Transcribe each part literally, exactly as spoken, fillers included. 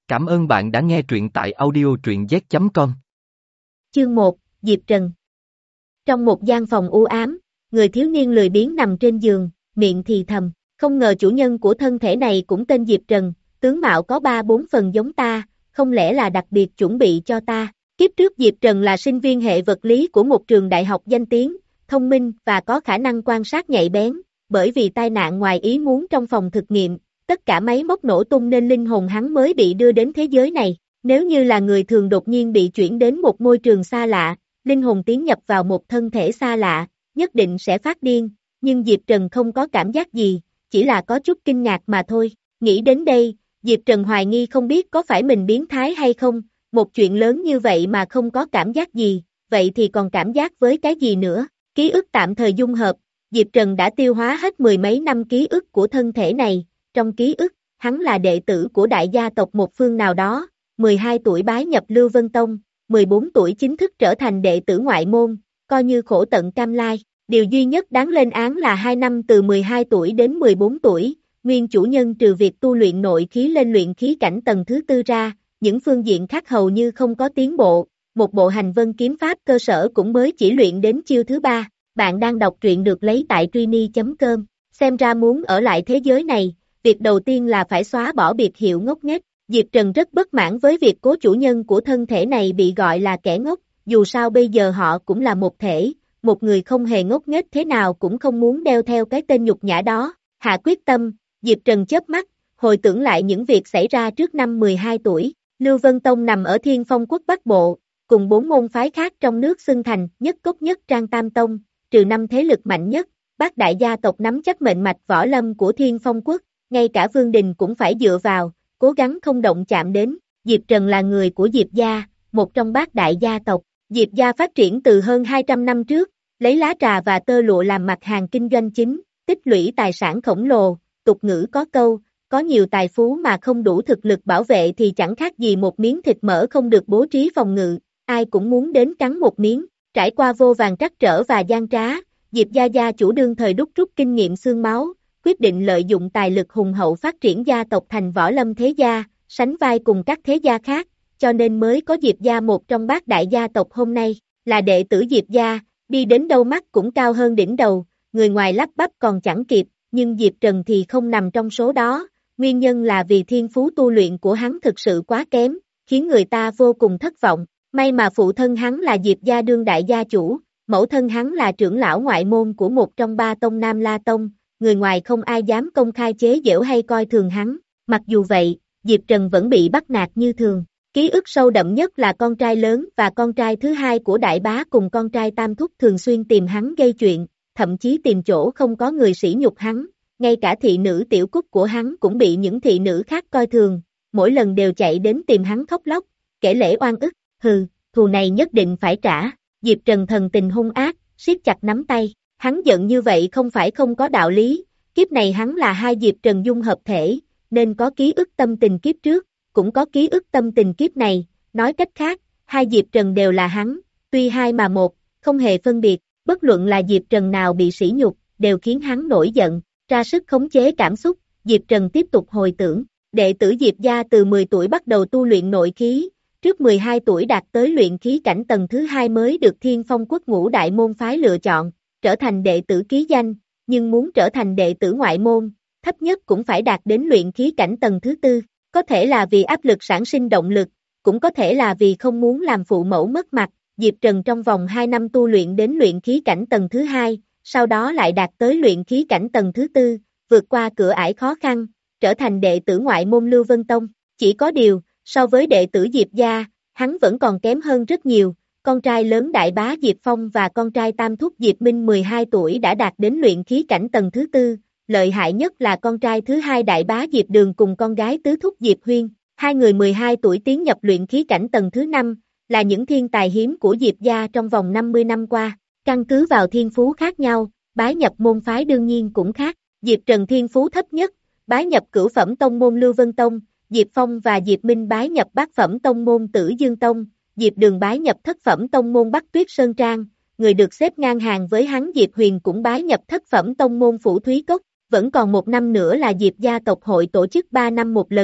Cảm ơn bạn đã nghe truyện tại audio truyện z chấm com. Chương một, Diệp Trần. Trong một gian phòng u ám, người thiếu niên lười biếng nằm trên giường, miệng thì thầm, không ngờ chủ nhân của thân thể này cũng tên Diệp Trần, tướng mạo có ba bốn phần giống ta, không lẽ là đặc biệt chuẩn bị cho ta. Kiếp trước Diệp Trần là sinh viên hệ vật lý của một trường đại học danh tiếng, thông minh và có khả năng quan sát nhạy bén, bởi vì tai nạn ngoài ý muốn trong phòng thực nghiệm, tất cả máy móc nổ tung nên linh hồn hắn mới bị đưa đến thế giới này. Nếu như là người thường đột nhiên bị chuyển đến một môi trường xa lạ, linh hồn tiến nhập vào một thân thể xa lạ, nhất định sẽ phát điên, nhưng Diệp Trần không có cảm giác gì, chỉ là có chút kinh ngạc mà thôi. Nghĩ đến đây, Diệp Trần hoài nghi không biết có phải mình biến thái hay không, một chuyện lớn như vậy mà không có cảm giác gì, vậy thì còn cảm giác với cái gì nữa. Ký ức tạm thời dung hợp, Diệp Trần đã tiêu hóa hết mười mấy năm ký ức của thân thể này, trong ký ức, hắn là đệ tử của đại gia tộc một phương nào đó, mười hai tuổi bái nhập Lưu Vân Tông, mười bốn tuổi chính thức trở thành đệ tử ngoại môn, coi như khổ tận cam lai. Điều duy nhất đáng lên án là hai năm từ mười hai tuổi đến mười bốn tuổi, nguyên chủ nhân trừ việc tu luyện nội khí lên luyện khí cảnh tầng thứ tư ra, những phương diện khác hầu như không có tiến bộ, một bộ hành vân kiếm pháp cơ sở cũng mới chỉ luyện đến chiêu thứ ba. Bạn đang đọc truyện được lấy tại Trini chấm com, xem ra muốn ở lại thế giới này, việc đầu tiên là phải xóa bỏ biệt hiệu ngốc nghếch. Diệp Trần rất bất mãn với việc cố chủ nhân của thân thể này bị gọi là kẻ ngốc, dù sao bây giờ họ cũng là một thể, một người không hề ngốc nghếch thế nào cũng không muốn đeo theo cái tên nhục nhã đó. Hạ quyết tâm, Diệp Trần chớp mắt, hồi tưởng lại những việc xảy ra trước năm mười hai tuổi, Lưu Vân Tông nằm ở Thiên Phong Quốc Bắc Bộ, cùng bốn môn phái khác trong nước xưng thành nhất cốc nhất trang tam tông, trừ năm thế lực mạnh nhất, bát đại gia tộc nắm chắc mệnh mạch võ lâm của Thiên Phong Quốc, ngay cả Vương Đình cũng phải dựa vào, cố gắng không động chạm đến. Diệp Trần là người của Diệp gia, một trong bát đại gia tộc. Diệp gia phát triển từ hơn hai trăm năm trước, lấy lá trà và tơ lụa làm mặt hàng kinh doanh chính, tích lũy tài sản khổng lồ. Tục ngữ có câu, có nhiều tài phú mà không đủ thực lực bảo vệ thì chẳng khác gì một miếng thịt mỡ không được bố trí phòng ngự, ai cũng muốn đến cắn một miếng. Trải qua vô vàn trắc trở và gian trá, Diệp gia gia chủ đương thời đúc rút kinh nghiệm xương máu, quyết định lợi dụng tài lực hùng hậu phát triển gia tộc thành võ lâm thế gia, sánh vai cùng các thế gia khác, cho nên mới có Diệp gia một trong bát đại gia tộc hôm nay. Là đệ tử Diệp gia, đi đến đâu mắt cũng cao hơn đỉnh đầu, người ngoài lắp bắp còn chẳng kịp, nhưng Diệp Trần thì không nằm trong số đó, nguyên nhân là vì thiên phú tu luyện của hắn thực sự quá kém, khiến người ta vô cùng thất vọng. May mà phụ thân hắn là Diệp gia đương đại gia chủ, mẫu thân hắn là trưởng lão ngoại môn của một trong ba tông Nam La Tông, người ngoài không ai dám công khai chế giễu hay coi thường hắn. Mặc dù vậy, Diệp Trần vẫn bị bắt nạt như thường. Ký ức sâu đậm nhất là con trai lớn và con trai thứ hai của đại bá cùng con trai tam thúc thường xuyên tìm hắn gây chuyện, thậm chí tìm chỗ không có người sỉ nhục hắn, ngay cả thị nữ tiểu cúc của hắn cũng bị những thị nữ khác coi thường, mỗi lần đều chạy đến tìm hắn khóc lóc, kể lể oan ức. Hừ, thù này nhất định phải trả. Diệp Trần thần tình hung ác, siết chặt nắm tay, hắn giận như vậy không phải không có đạo lý, kiếp này hắn là hai Diệp Trần dung hợp thể, nên có ký ức tâm tình kiếp trước, cũng có ký ức tâm tình kiếp này, nói cách khác, hai Diệp Trần đều là hắn, tuy hai mà một, không hề phân biệt, bất luận là Diệp Trần nào bị sỉ nhục, đều khiến hắn nổi giận, ra sức khống chế cảm xúc. Diệp Trần tiếp tục hồi tưởng, đệ tử Diệp gia từ mười tuổi bắt đầu tu luyện nội khí, trước mười hai tuổi đạt tới luyện khí cảnh tầng thứ hai mới được Thiên Phong Quốc ngũ đại môn phái lựa chọn, trở thành đệ tử ký danh, nhưng muốn trở thành đệ tử ngoại môn, thấp nhất cũng phải đạt đến luyện khí cảnh tầng thứ tư, có thể là vì áp lực sản sinh động lực, cũng có thể là vì không muốn làm phụ mẫu mất mặt. Diệp Trần trong vòng hai năm tu luyện đến luyện khí cảnh tầng thứ hai, sau đó lại đạt tới luyện khí cảnh tầng thứ tư, vượt qua cửa ải khó khăn, trở thành đệ tử ngoại môn Lưu Vân Tông. Chỉ có điều, so với đệ tử Diệp gia, hắn vẫn còn kém hơn rất nhiều. Con trai lớn đại bá Diệp Phong và con trai tam thúc Diệp Minh mười hai tuổi đã đạt đến luyện khí cảnh tầng thứ tư, lợi hại nhất là con trai thứ hai đại bá Diệp Đường cùng con gái tứ thúc Diệp Huyên, hai người mười hai tuổi tiến nhập luyện khí cảnh tầng thứ năm, là những thiên tài hiếm của Diệp gia trong vòng năm mươi năm qua. Căn cứ vào thiên phú khác nhau, bái nhập môn phái đương nhiên cũng khác. Diệp Trần thiên phú thấp nhất, bái nhập cửu phẩm tông môn Lưu Vân Tông, Diệp Phong và Diệp Minh bái nhập bát phẩm tông môn Tử Dương Tông, Diệp Đường bái nhập thất phẩm tông môn Bắc Tuyết Sơn Trang, người được xếp ngang hàng với hắn Diệp Huyền cũng bái nhập thất phẩm tông môn Phủ Thúy Cốc. Vẫn còn một năm nữa là Diệp gia tộc hội tổ chức ba năm một lần,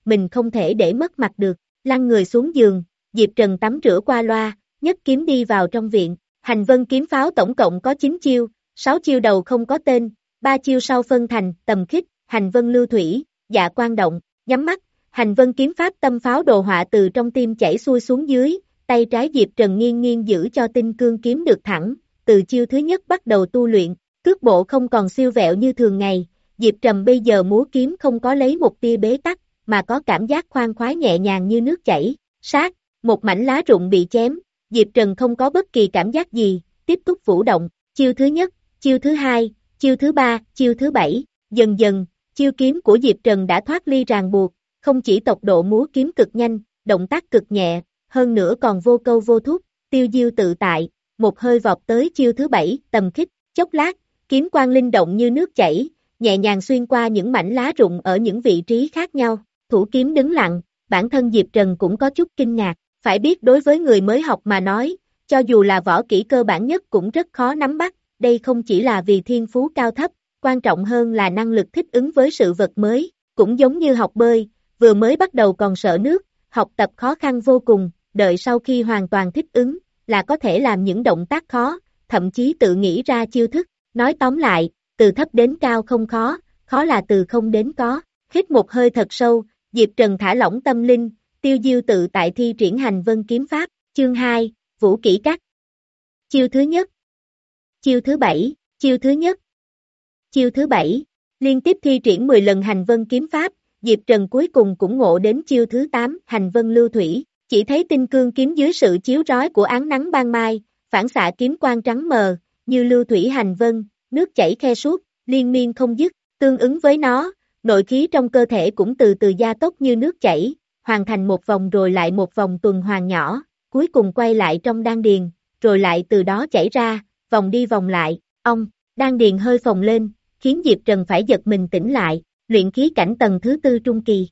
mình không thể để mất mặt được, lăn người xuống giường, Diệp Trần tắm rửa qua loa, nhấc kiếm đi vào trong viện, hành vân kiếm pháo tổng cộng có chín chiêu, sáu chiêu đầu không có tên, ba chiêu sau phân thành tầm khích, hành vân lưu thủy, dạ quan động, nhắm mắt, hành vân kiếm pháp tâm pháo đồ họa từ trong tim chảy xuôi xuống dưới, tay trái Diệp Trần nghiêng nghiêng giữ cho tinh cương kiếm được thẳng, từ chiêu thứ nhất bắt đầu tu luyện, cước bộ không còn siêu vẹo như thường ngày, Diệp Trần bây giờ múa kiếm không có lấy một tia bế tắc, mà có cảm giác khoan khoái nhẹ nhàng như nước chảy, sát, một mảnh lá rụng bị chém, Diệp Trần không có bất kỳ cảm giác gì, tiếp tục vũ động, chiêu thứ nhất, chiêu thứ hai, chiêu thứ ba, chiêu thứ bảy, dần dần, chiêu kiếm của Diệp Trần đã thoát ly ràng buộc, không chỉ tốc độ múa kiếm cực nhanh, động tác cực nhẹ, hơn nữa còn vô câu vô thúc, tiêu diêu tự tại, một hơi vọt tới chiêu thứ bảy, tầm khích, chốc lát, kiếm quang linh động như nước chảy, nhẹ nhàng xuyên qua những mảnh lá rụng ở những vị trí khác nhau, thủ kiếm đứng lặng, bản thân Diệp Trần cũng có chút kinh ngạc, phải biết đối với người mới học mà nói, cho dù là võ kỹ cơ bản nhất cũng rất khó nắm bắt, đây không chỉ là vì thiên phú cao thấp, quan trọng hơn là năng lực thích ứng với sự vật mới, cũng giống như học bơi, vừa mới bắt đầu còn sợ nước, học tập khó khăn vô cùng, đợi sau khi hoàn toàn thích ứng, là có thể làm những động tác khó, thậm chí tự nghĩ ra chiêu thức, nói tóm lại, từ thấp đến cao không khó, khó là từ không đến có, hít một hơi thật sâu, Diệp Trần thả lỏng tâm linh, tiêu diêu tự tại thi triển hành vân kiếm pháp, chương hai, vũ kỹ cắt. Chiêu thứ nhất, chiêu thứ bảy, chiêu thứ nhất, chiêu thứ bảy, liên tiếp thi triển mười lần hành vân kiếm pháp, Diệp Trần cuối cùng cũng ngộ đến chiêu thứ tám, hành vân lưu thủy, chỉ thấy tinh cương kiếm dưới sự chiếu rọi của ánh nắng ban mai, phản xạ kiếm quang trắng mờ, như lưu thủy hành vân, nước chảy khe suốt, liên miên không dứt, tương ứng với nó, nội khí trong cơ thể cũng từ từ gia tốc như nước chảy, hoàn thành một vòng rồi lại một vòng tuần hoàn nhỏ, cuối cùng quay lại trong đan điền, rồi lại từ đó chảy ra, vòng đi vòng lại, ông, đan điền hơi phồng lên, khiến Diệp Trần phải giật mình tỉnh lại, luyện khí cảnh tầng thứ tư trung kỳ.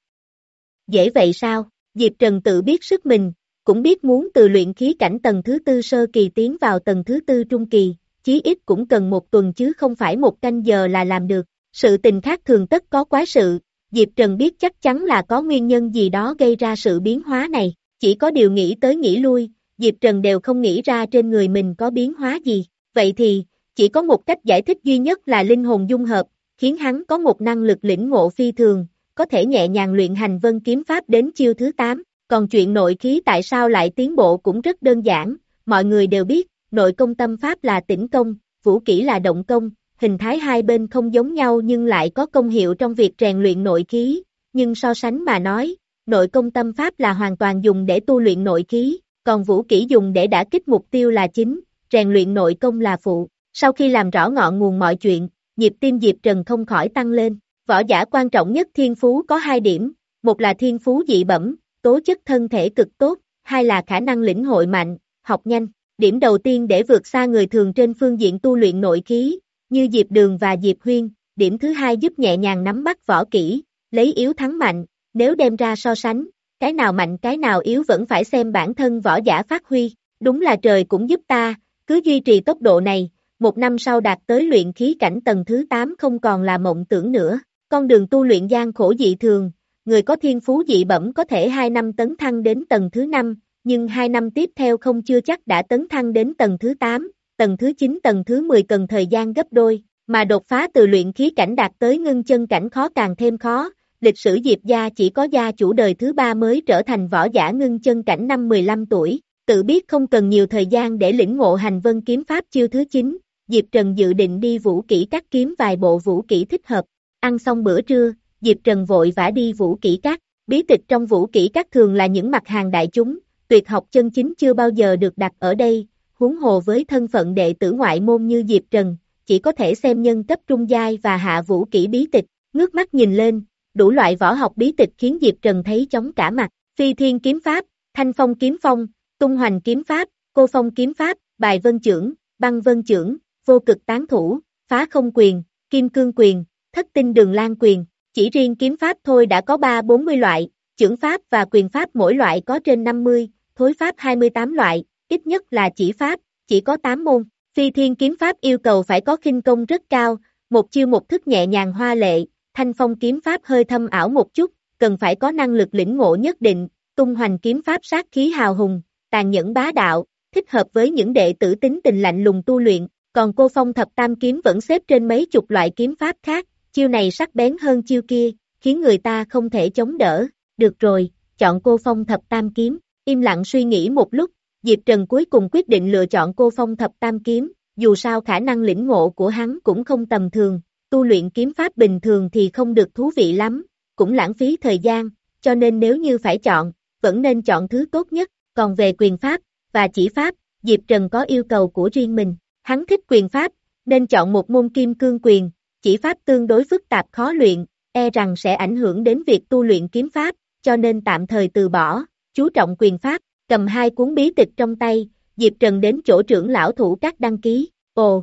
Dễ vậy sao? Diệp Trần tự biết sức mình, cũng biết muốn từ luyện khí cảnh tầng thứ tư sơ kỳ tiến vào tầng thứ tư trung kỳ, chí ít cũng cần một tuần chứ không phải một canh giờ là làm được. Sự tình khác thường tất có quái sự, Diệp Trần biết chắc chắn là có nguyên nhân gì đó gây ra sự biến hóa này, chỉ có điều nghĩ tới nghĩ lui, Diệp Trần đều không nghĩ ra trên người mình có biến hóa gì, vậy thì, chỉ có một cách giải thích duy nhất là linh hồn dung hợp, khiến hắn có một năng lực lĩnh ngộ phi thường, có thể nhẹ nhàng luyện hành vân kiếm pháp đến chiêu thứ tám, còn chuyện nội khí tại sao lại tiến bộ cũng rất đơn giản, mọi người đều biết, nội công tâm pháp là tĩnh công, vũ kỹ là động công, hình thái hai bên không giống nhau nhưng lại có công hiệu trong việc rèn luyện nội khí, nhưng so sánh mà nói, nội công tâm pháp là hoàn toàn dùng để tu luyện nội khí, còn vũ kỹ dùng để đả kích mục tiêu là chính, rèn luyện nội công là phụ. Sau khi làm rõ ngọn nguồn mọi chuyện, nhịp tim Diệp Trần không khỏi tăng lên, võ giả quan trọng nhất thiên phú có hai điểm, một là thiên phú dị bẩm, tố chất thân thể cực tốt, hai là khả năng lĩnh hội mạnh, học nhanh. Điểm đầu tiên để vượt xa người thường trên phương diện tu luyện nội khí, như Diệp Đường và Diệp Huyên, điểm thứ hai giúp nhẹ nhàng nắm bắt võ kỹ, lấy yếu thắng mạnh, nếu đem ra so sánh, cái nào mạnh cái nào yếu vẫn phải xem bản thân võ giả phát huy, đúng là trời cũng giúp ta, cứ duy trì tốc độ này, một năm sau đạt tới luyện khí cảnh tầng thứ tám không còn là mộng tưởng nữa, con đường tu luyện gian khổ dị thường, người có thiên phú dị bẩm có thể hai năm tấn thăng đến tầng thứ năm, nhưng hai năm tiếp theo không chưa chắc đã tấn thăng đến tầng thứ tám, tầng thứ chín tầng thứ mười cần thời gian gấp đôi, mà đột phá từ luyện khí cảnh đạt tới ngưng chân cảnh khó càng thêm khó, lịch sử Diệp gia chỉ có gia chủ đời thứ ba mới trở thành võ giả ngưng chân cảnh năm mười lăm tuổi, tự biết không cần nhiều thời gian để lĩnh ngộ hành vân kiếm pháp chiêu thứ chín, Diệp Trần dự định đi vũ kỹ cắt kiếm vài bộ vũ kỹ thích hợp, ăn xong bữa trưa, Diệp Trần vội vã đi vũ kỹ cắt, bí tịch trong vũ kỹ cắt thường là những mặt hàng đại chúng, tuyệt học chân chính chưa bao giờ được đặt ở đây, huống hồ với thân phận đệ tử ngoại môn như Diệp Trần, chỉ có thể xem nhân cấp trung giai và hạ vũ kỹ bí tịch, ngước mắt nhìn lên, đủ loại võ học bí tịch khiến Diệp Trần thấy chóng cả mặt, phi thiên kiếm pháp, thanh phong kiếm phong, tung hoành kiếm pháp, cô phong kiếm pháp, bài vân chưởng, băng vân chưởng, vô cực tán thủ, phá không quyền, kim cương quyền, thất tinh đường lan quyền, chỉ riêng kiếm pháp thôi đã có ba bốn mươi loại, chưởng pháp và quyền pháp mỗi loại có trên năm mươi, thối pháp hai mươi tám loại, ít nhất là chỉ pháp, chỉ có tám môn. Phi thiên kiếm pháp yêu cầu phải có khinh công rất cao, một chiêu một thức nhẹ nhàng hoa lệ, thanh phong kiếm pháp hơi thâm ảo một chút, cần phải có năng lực lĩnh ngộ nhất định, tung hoành kiếm pháp sát khí hào hùng, tàn nhẫn bá đạo, thích hợp với những đệ tử tính tình lạnh lùng tu luyện, còn cô phong thập tam kiếm vẫn xếp trên mấy chục loại kiếm pháp khác, chiêu này sắc bén hơn chiêu kia, khiến người ta không thể chống đỡ, được rồi, chọn cô phong thập tam kiếm, im lặng suy nghĩ một lúc, Diệp Trần cuối cùng quyết định lựa chọn cô phong thập tam kiếm, dù sao khả năng lĩnh ngộ của hắn cũng không tầm thường, tu luyện kiếm pháp bình thường thì không được thú vị lắm, cũng lãng phí thời gian, cho nên nếu như phải chọn, vẫn nên chọn thứ tốt nhất, còn về quyền pháp và chỉ pháp, Diệp Trần có yêu cầu của riêng mình, hắn thích quyền pháp, nên chọn một môn kim cương quyền, chỉ pháp tương đối phức tạp khó luyện, e rằng sẽ ảnh hưởng đến việc tu luyện kiếm pháp, cho nên tạm thời từ bỏ, chú trọng quyền pháp, cầm hai cuốn bí tịch trong tay, Diệp Trần đến chỗ trưởng lão thủ các đăng ký, ồ,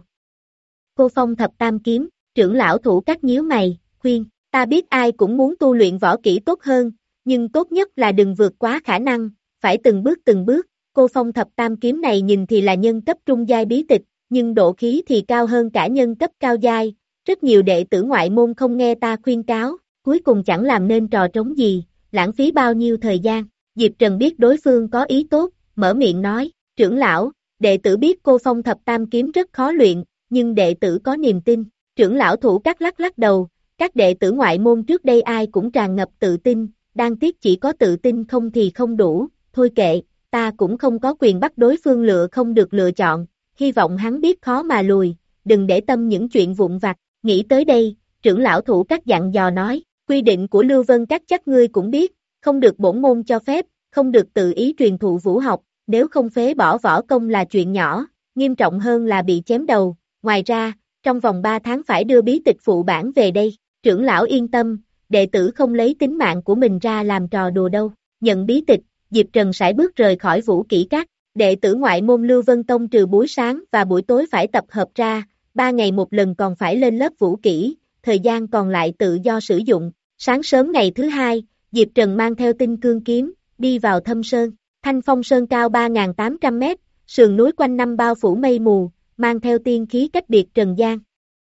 cô phong thập tam kiếm, trưởng lão thủ các nhíu mày, khuyên, ta biết ai cũng muốn tu luyện võ kỹ tốt hơn, nhưng tốt nhất là đừng vượt quá khả năng, phải từng bước từng bước, cô phong thập tam kiếm này nhìn thì là nhân cấp trung giai bí tịch, nhưng độ khí thì cao hơn cả nhân cấp cao giai, rất nhiều đệ tử ngoại môn không nghe ta khuyên cáo, cuối cùng chẳng làm nên trò trống gì, lãng phí bao nhiêu thời gian, Diệp Trần biết đối phương có ý tốt, mở miệng nói, trưởng lão, đệ tử biết cô phong thập tam kiếm rất khó luyện, nhưng đệ tử có niềm tin, trưởng lão thủ các lắc lắc đầu, các đệ tử ngoại môn trước đây ai cũng tràn ngập tự tin, đang tiếc chỉ có tự tin không thì không đủ, thôi kệ, ta cũng không có quyền bắt đối phương lựa không được lựa chọn, hy vọng hắn biết khó mà lùi, đừng để tâm những chuyện vụn vặt, nghĩ tới đây, trưởng lão thủ các dặn dò nói, quy định của Lưu Vân các chắc ngươi cũng biết, không được bổn môn cho phép, không được tự ý truyền thụ vũ học, nếu không phế bỏ võ công là chuyện nhỏ, nghiêm trọng hơn là bị chém đầu, ngoài ra, trong vòng ba tháng phải đưa bí tịch phụ bản về đây, trưởng lão yên tâm, đệ tử không lấy tính mạng của mình ra làm trò đùa đâu, nhận bí tịch, Diệp Trần sải bước rời khỏi vũ kỹ các, đệ tử ngoại môn Lưu Vân Tông trừ buổi sáng và buổi tối phải tập hợp ra, ba ngày một lần còn phải lên lớp vũ kỹ, thời gian còn lại tự do sử dụng, sáng sớm ngày thứ hai, Diệp Trần mang theo tinh cương kiếm, đi vào thâm sơn, Thanh Phong Sơn cao ba nghìn tám trăm mét, sườn núi quanh năm bao phủ mây mù, mang theo tiên khí cách biệt trần gian.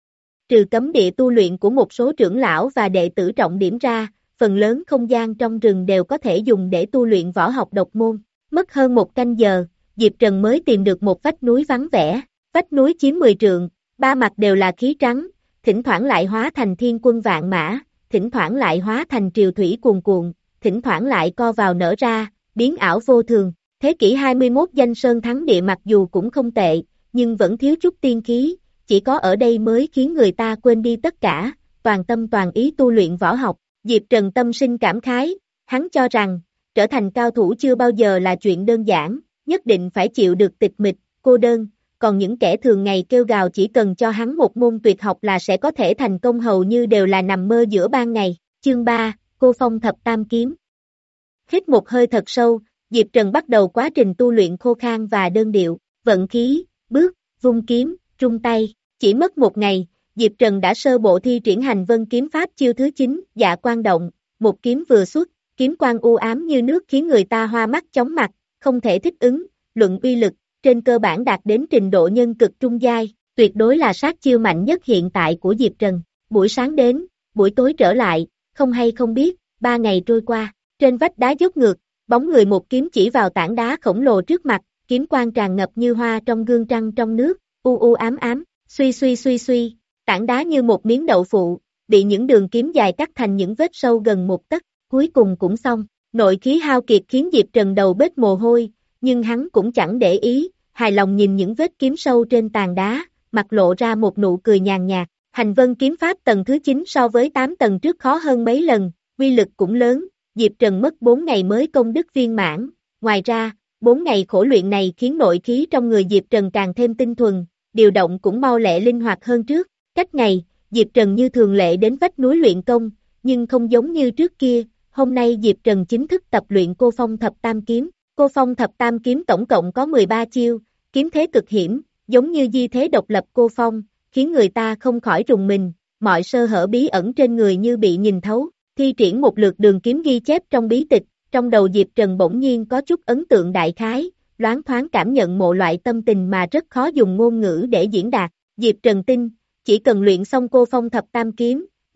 Trừ cấm địa tu luyện của một số trưởng lão và đệ tử trọng điểm ra, phần lớn không gian trong rừng đều có thể dùng để tu luyện võ học độc môn. Mất hơn một canh giờ, Diệp Trần mới tìm được một vách núi vắng vẻ, vách núi chiếm mười trượng, ba mặt đều là khí trắng, thỉnh thoảng lại hóa thành thiên quân vạn mã, thỉnh thoảng lại hóa thành triều thủy cuồn cuộn, thỉnh thoảng lại co vào nở ra, biến ảo vô thường. Thế kỷ hai mươi mốt danh sơn thắng địa mặc dù cũng không tệ, nhưng vẫn thiếu chút tiên khí, chỉ có ở đây mới khiến người ta quên đi tất cả, toàn tâm toàn ý tu luyện võ học. Diệp Trần tâm sinh cảm khái, hắn cho rằng, trở thành cao thủ chưa bao giờ là chuyện đơn giản, nhất định phải chịu được tịch mịch, cô đơn, còn những kẻ thường ngày kêu gào chỉ cần cho hắn một môn tuyệt học là sẽ có thể thành công hầu như đều là nằm mơ giữa ban ngày. Chương ba, Cô Phong Thập Tam Kiếm. Hít một hơi thật sâu, Diệp Trần bắt đầu quá trình tu luyện khô khan và đơn điệu, vận khí, bước, vung kiếm, trung tay, chỉ mất một ngày, Diệp Trần đã sơ bộ thi triển hành vân kiếm pháp chiêu thứ chín, dạ quan động, một kiếm vừa xuất, kiếm quang u ám như nước khiến người ta hoa mắt chóng mặt, không thể thích ứng, luận uy lực, trên cơ bản đạt đến trình độ nhân cực trung giai, tuyệt đối là sát chiêu mạnh nhất hiện tại của Diệp Trần. Buổi sáng đến, buổi tối trở lại, không hay không biết, ba ngày trôi qua, trên vách đá dốc ngược, bóng người một kiếm chỉ vào tảng đá khổng lồ trước mặt, kiếm quang tràn ngập như hoa trong gương trăng trong nước, u u ám ám, suy suy suy suy, tảng đá như một miếng đậu phụ, bị những đường kiếm dài cắt thành những vết sâu gần một tấc, cuối cùng cũng xong. Nội khí hao kiệt khiến Diệp Trần đầu bết mồ hôi, nhưng hắn cũng chẳng để ý, hài lòng nhìn những vết kiếm sâu trên tàn đá, mặt lộ ra một nụ cười nhàn nhạt. Hành vân kiếm pháp tầng thứ chín so với tám tầng trước khó hơn mấy lần, uy lực cũng lớn, Diệp Trần mất bốn ngày mới công đức viên mãn. Ngoài ra, bốn ngày khổ luyện này khiến nội khí trong người Diệp Trần càng thêm tinh thuần, điều động cũng mau lẹ linh hoạt hơn trước. Cách ngày, Diệp Trần như thường lệ đến vách núi luyện công, nhưng không giống như trước kia, hôm nay Diệp Trần chính thức tập luyện Cô Phong Thập Tam Kiếm. Cô Phong Thập Tam Kiếm tổng cộng có mười ba chiêu, kiếm thế cực hiểm, giống như di thế độc lập cô phong, khiến người ta không khỏi rùng mình, mọi sơ hở bí ẩn trên người như bị nhìn thấu. Thi triển một lượt đường kiếm ghi chép trong bí tịch, trong đầu Diệp Trần bỗng nhiên có chút ấn tượng đại khái, loáng thoáng cảm nhận một loại tâm tình mà rất khó dùng ngôn ngữ để diễn đạt. Diệp Trần tin, chỉ cần luyện xong Cô Phong Thập Tam Kiếm,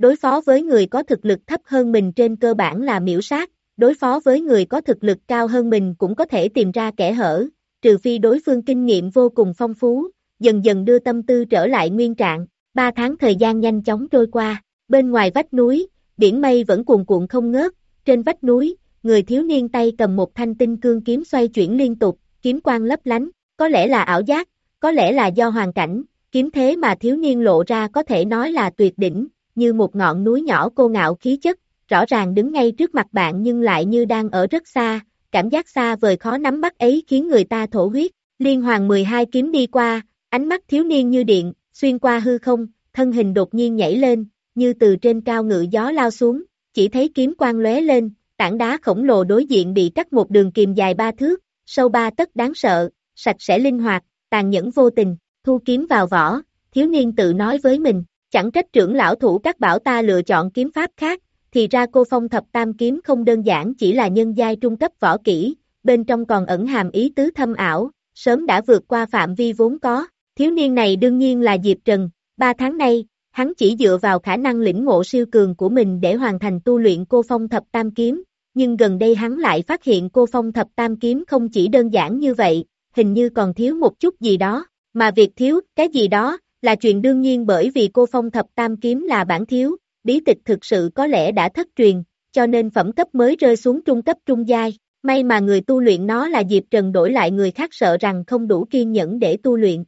đối phó với người có thực lực thấp hơn mình trên cơ bản là miểu sát, đối phó với người có thực lực cao hơn mình cũng có thể tìm ra kẽ hở, trừ phi đối phương kinh nghiệm vô cùng phong phú, dần dần đưa tâm tư trở lại nguyên trạng. Ba tháng thời gian nhanh chóng trôi qua, bên ngoài vách núi, biển mây vẫn cuồn cuộn không ngớt, trên vách núi, người thiếu niên tay cầm một thanh tinh cương kiếm xoay chuyển liên tục, kiếm quang lấp lánh, có lẽ là ảo giác, có lẽ là do hoàn cảnh, kiếm thế mà thiếu niên lộ ra có thể nói là tuyệt đỉnh, như một ngọn núi nhỏ cô ngạo khí chất, rõ ràng đứng ngay trước mặt bạn nhưng lại như đang ở rất xa, cảm giác xa vời khó nắm bắt ấy khiến người ta thổ huyết. Liên hoàn mười hai kiếm đi qua, ánh mắt thiếu niên như điện, xuyên qua hư không, thân hình đột nhiên nhảy lên, như từ trên cao ngự gió lao xuống, chỉ thấy kiếm quang lóe lên, tảng đá khổng lồ đối diện bị cắt một đường kìm dài ba thước, sâu ba tấc đáng sợ, sạch sẽ linh hoạt, tàn nhẫn vô tình, thu kiếm vào vỏ, thiếu niên tự nói với mình, chẳng trách trưởng lão thủ các bảo ta lựa chọn kiếm pháp khác, thì ra cô phong thập tam kiếm không đơn giản chỉ là nhân giai trung cấp võ kỹ, bên trong còn ẩn hàm ý tứ thâm ảo, sớm đã vượt qua phạm vi vốn có. Thiếu niên này đương nhiên là Diệp Trần, ba tháng nay, hắn chỉ dựa vào khả năng lĩnh ngộ siêu cường của mình để hoàn thành tu luyện cô phong thập tam kiếm, nhưng gần đây hắn lại phát hiện cô phong thập tam kiếm không chỉ đơn giản như vậy, hình như còn thiếu một chút gì đó, mà việc thiếu cái gì đó là chuyện đương nhiên bởi vì cô phong thập tam kiếm là bản thiếu, bí tịch thực sự có lẽ đã thất truyền, cho nên phẩm cấp mới rơi xuống trung cấp trung giai, may mà người tu luyện nó là Diệp Trần đổi lại người khác sợ rằng không đủ kiên nhẫn để tu luyện.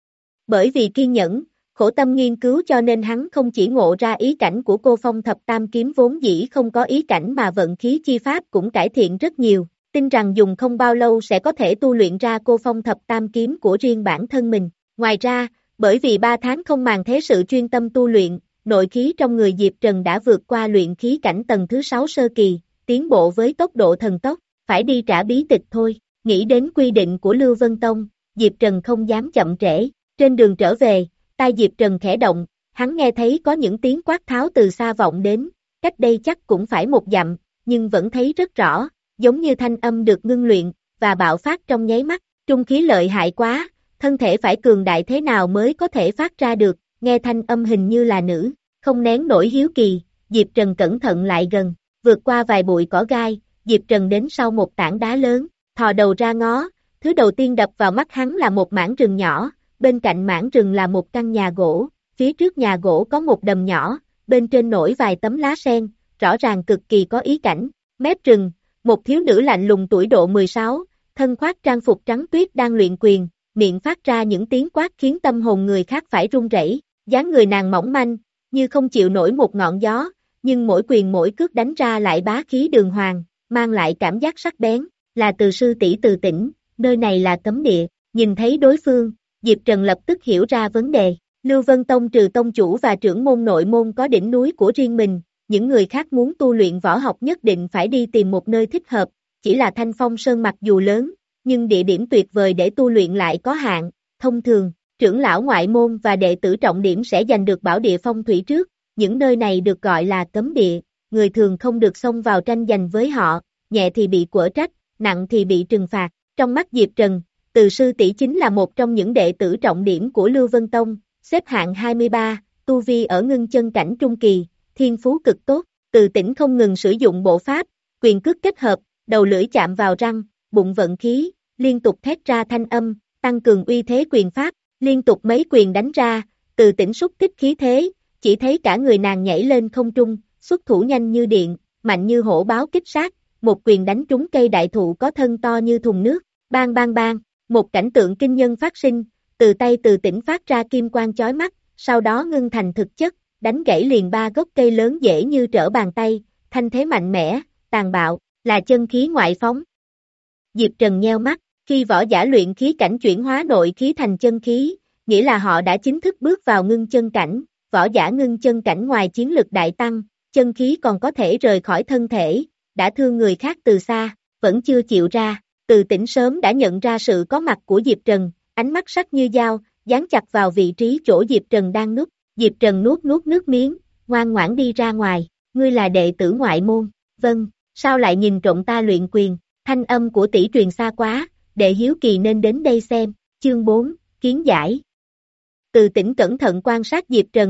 Bởi vì kiên nhẫn, khổ tâm nghiên cứu cho nên hắn không chỉ ngộ ra ý cảnh của cô phong thập tam kiếm vốn dĩ không có ý cảnh mà vận khí chi pháp cũng cải thiện rất nhiều, tin rằng dùng không bao lâu sẽ có thể tu luyện ra cô phong thập tam kiếm của riêng bản thân mình. Ngoài ra, bởi vì ba tháng không màng thế sự chuyên tâm tu luyện, nội khí trong người Diệp Trần đã vượt qua luyện khí cảnh tầng thứ sáu sơ kỳ, tiến bộ với tốc độ thần tốc, phải đi trả bí tịch thôi. Nghĩ đến quy định của Lưu Vân Tông, Diệp Trần không dám chậm trễ. Trên đường trở về, tai Diệp Trần khẽ động, hắn nghe thấy có những tiếng quát tháo từ xa vọng đến, cách đây chắc cũng phải một dặm, nhưng vẫn thấy rất rõ, giống như thanh âm được ngưng luyện, và bạo phát trong nháy mắt, trung khí lợi hại quá, thân thể phải cường đại thế nào mới có thể phát ra được, nghe thanh âm hình như là nữ, không nén nổi hiếu kỳ, Diệp Trần cẩn thận lại gần, vượt qua vài bụi cỏ gai, Diệp Trần đến sau một tảng đá lớn, thò đầu ra ngó, thứ đầu tiên đập vào mắt hắn là một mảng rừng nhỏ, bên cạnh mảng rừng là một căn nhà gỗ, phía trước nhà gỗ có một đầm nhỏ, bên trên nổi vài tấm lá sen, rõ ràng cực kỳ có ý cảnh, mép rừng, một thiếu nữ lạnh lùng tuổi độ mười sáu, thân khoác trang phục trắng tuyết đang luyện quyền, miệng phát ra những tiếng quát khiến tâm hồn người khác phải run rẩy, dáng người nàng mỏng manh, như không chịu nổi một ngọn gió, nhưng mỗi quyền mỗi cước đánh ra lại bá khí đường hoàng, mang lại cảm giác sắc bén, là Từ sư tỷ Từ Tĩnh, nơi này là cấm địa, nhìn thấy đối phương, Diệp Trần lập tức hiểu ra vấn đề, Lưu Vân Tông trừ tông chủ và trưởng môn nội môn có đỉnh núi của riêng mình, những người khác muốn tu luyện võ học nhất định phải đi tìm một nơi thích hợp, chỉ là Thanh Phong Sơn mặc dù lớn, nhưng địa điểm tuyệt vời để tu luyện lại có hạn, thông thường, trưởng lão ngoại môn và đệ tử trọng điểm sẽ giành được bảo địa phong thủy trước, những nơi này được gọi là cấm địa, người thường không được xông vào tranh giành với họ, nhẹ thì bị quở trách, nặng thì bị trừng phạt, trong mắt Diệp Trần, Từ sư tỷ chính là một trong những đệ tử trọng điểm của Lưu Vân Tông, xếp hạng hai mươi ba, tu vi ở ngưng chân cảnh trung kỳ, thiên phú cực tốt, Từ Tĩnh không ngừng sử dụng bộ pháp, quyền cước kết hợp, đầu lưỡi chạm vào răng, bụng vận khí, liên tục thét ra thanh âm, tăng cường uy thế quyền pháp, liên tục mấy quyền đánh ra, Từ Tĩnh xúc tích khí thế, chỉ thấy cả người nàng nhảy lên không trung, xuất thủ nhanh như điện, mạnh như hổ báo kích sát, một quyền đánh trúng cây đại thụ có thân to như thùng nước, bang bang bang, một cảnh tượng kinh nhân phát sinh, từ tay Từ Tĩnh phát ra kim quang chói mắt, sau đó ngưng thành thực chất, đánh gãy liền ba gốc cây lớn dễ như trở bàn tay, thanh thế mạnh mẽ, tàn bạo, là chân khí ngoại phóng. Diệp Trần nheo mắt, khi võ giả luyện khí cảnh chuyển hóa nội khí thành chân khí, nghĩa là họ đã chính thức bước vào ngưng chân cảnh, võ giả ngưng chân cảnh ngoài chiến lực đại tăng, chân khí còn có thể rời khỏi thân thể, đã thương người khác từ xa, vẫn chưa chịu ra, Từ Tĩnh sớm đã nhận ra sự có mặt của Diệp Trần, ánh mắt sắc như dao, dán chặt vào vị trí chỗ Diệp Trần đang núp, Diệp Trần nuốt nuốt nước miếng, ngoan ngoãn đi ra ngoài, ngươi là đệ tử ngoại môn, vâng, sao lại nhìn trộm ta luyện quyền, thanh âm của tỷ truyền xa quá, đệ hiếu kỳ nên đến đây xem, chương bốn, kiến giải. Từ Tĩnh cẩn thận quan sát Diệp Trần,